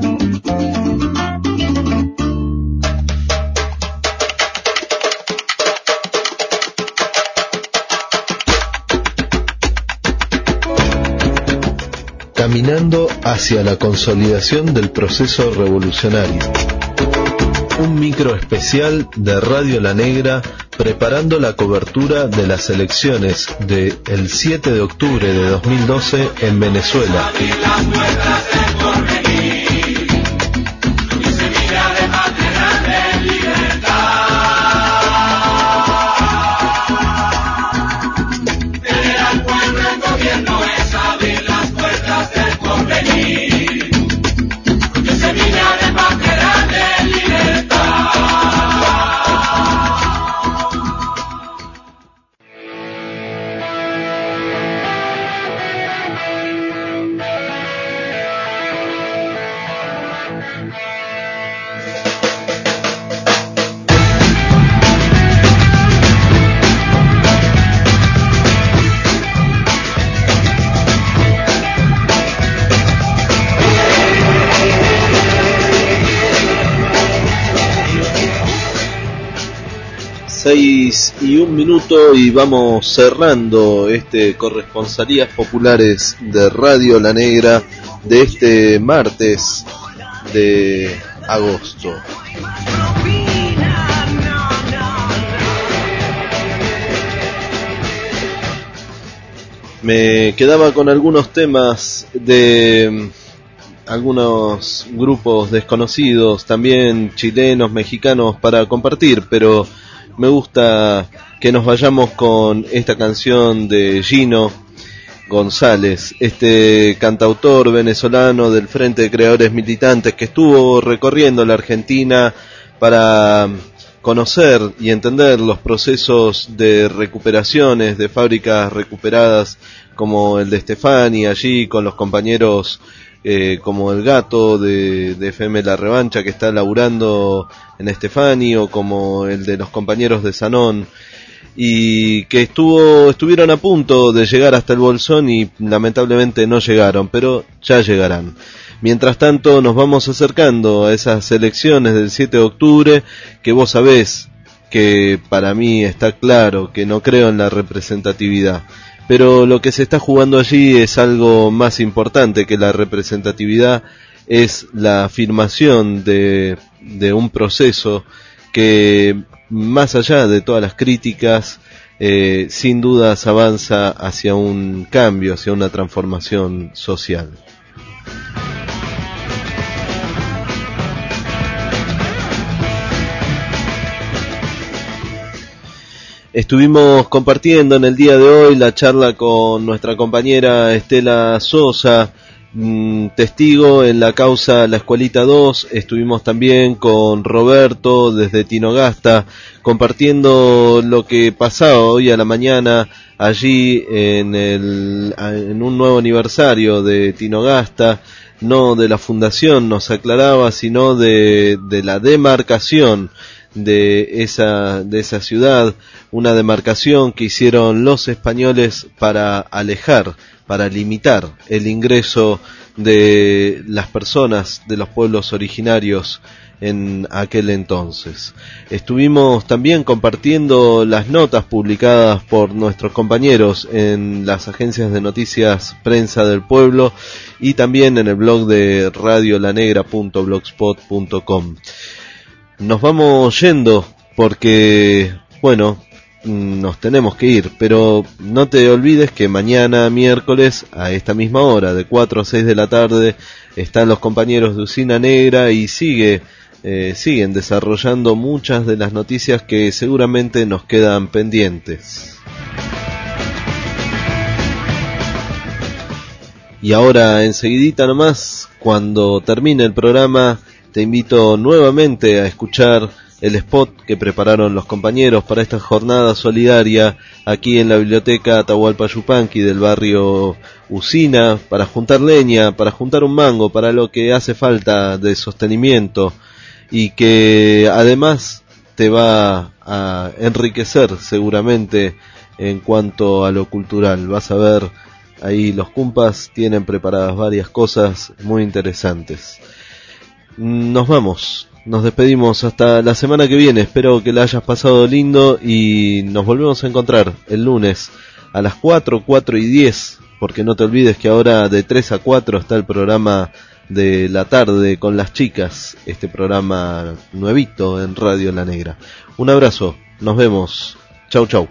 Caminando hacia la consolidación del proceso revolucionario. Un micro especial de Radio La Negra preparando la cobertura de las elecciones del siete de octubre de dos mil doce en Venezuela. Seis y un minuto y vamos cerrando este Corresponsalías Populares de Radio La Negra de este martes de agosto. Me quedaba con algunos temas de algunos grupos desconocidos, también chilenos, mexicanos, para compartir, pero me gusta que nos vayamos con esta canción de Gino González, este cantautor venezolano del Frente de Creadores Militantes que estuvo recorriendo la Argentina para conocer y entender los procesos de recuperaciones de fábricas recuperadas como el de Estefani, allí con los compañeros Eh, como el Gato de, de F M La Revancha que está laburando en Estefani, o como el de los compañeros de Sanón, y que estuvo estuvieron a punto de llegar hasta el Bolsón y lamentablemente no llegaron, pero ya llegarán. Mientras tanto nos vamos acercando a esas elecciones del siete de octubre, que vos sabés que para mí está claro que no creo en la representatividad. Pero lo que se está jugando allí es algo más importante que la representatividad, es la afirmación de, de un proceso que, más allá de todas las críticas, eh, sin dudas avanza hacia un cambio, hacia una transformación social. Estuvimos compartiendo en el día de hoy la charla con nuestra compañera Estela Sosa, testigo en la causa La Escuelita dos. Estuvimos también con Roberto desde Tinogasta, compartiendo lo que pasaba hoy a la mañana allí en, el, en un nuevo aniversario de Tinogasta, no de la fundación, nos aclaraba, sino de, de la demarcación de esa, de esa ciudad, una demarcación que hicieron los españoles para alejar, para limitar el ingreso de las personas de los pueblos originarios en aquel entonces. Estuvimos también compartiendo las notas publicadas por nuestros compañeros en las agencias de noticias Prensa del Pueblo y también en el blog de radio la negra punto blogspot punto com. Nos vamos yendo porque, bueno, nos tenemos que ir, pero no te olvides que mañana miércoles a esta misma hora, de cuatro a seis de la tarde, están los compañeros de Usina Negra y sigue Eh, siguen desarrollando muchas de las noticias que seguramente nos quedan pendientes. Y ahora enseguidita nomás, cuando termine el programa, te invito nuevamente a escuchar el spot que prepararon los compañeros para esta jornada solidaria aquí en la biblioteca Atahualpa Yupanqui del barrio Usina, para juntar leña, para juntar un mango, para lo que hace falta de sostenimiento, y que además te va a enriquecer seguramente en cuanto a lo cultural. Vas a ver, ahí los cumpas tienen preparadas varias cosas muy interesantes. Nos vamos, nos despedimos hasta la semana que viene. Espero que la hayas pasado lindo y nos volvemos a encontrar el lunes a las cuatro, cuatro y diez, porque no te olvides que ahora de tres a cuatro está el programa de la tarde con las chicas, este programa nuevito en Radio La Negra. Un abrazo, nos vemos, chau chau.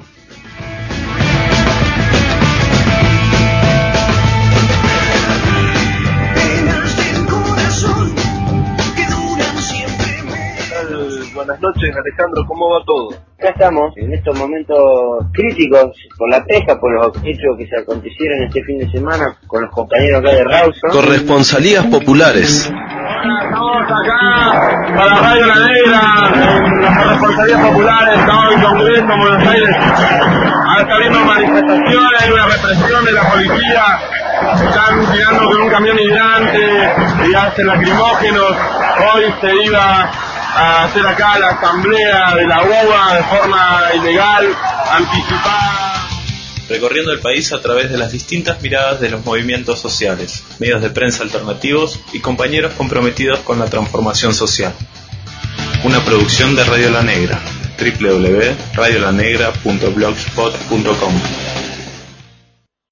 Buenas noches, Alejandro, ¿cómo va todo? Acá estamos, en estos momentos críticos por la pesca, por los hechos que se acontecieron este fin de semana con los compañeros acá de Rawson. Corresponsalías populares. Estamos acá para Radio La Negra, en las corresponsalías populares, estamos en Congreso, en Buenos Aires. Ahora está habiendo manifestaciones, hay una represión de la policía, están tirando con un camión hidrante y hacen lacrimógenos. Hoy se iba a hacer acá la asamblea de la U A de forma ilegal, anticipada. Recorriendo el país a través de las distintas miradas de los movimientos sociales, medios de prensa alternativos y compañeros comprometidos con la transformación social. Una producción de Radio La Negra, doble u doble u doble u punto radio la negra punto blogspot punto com.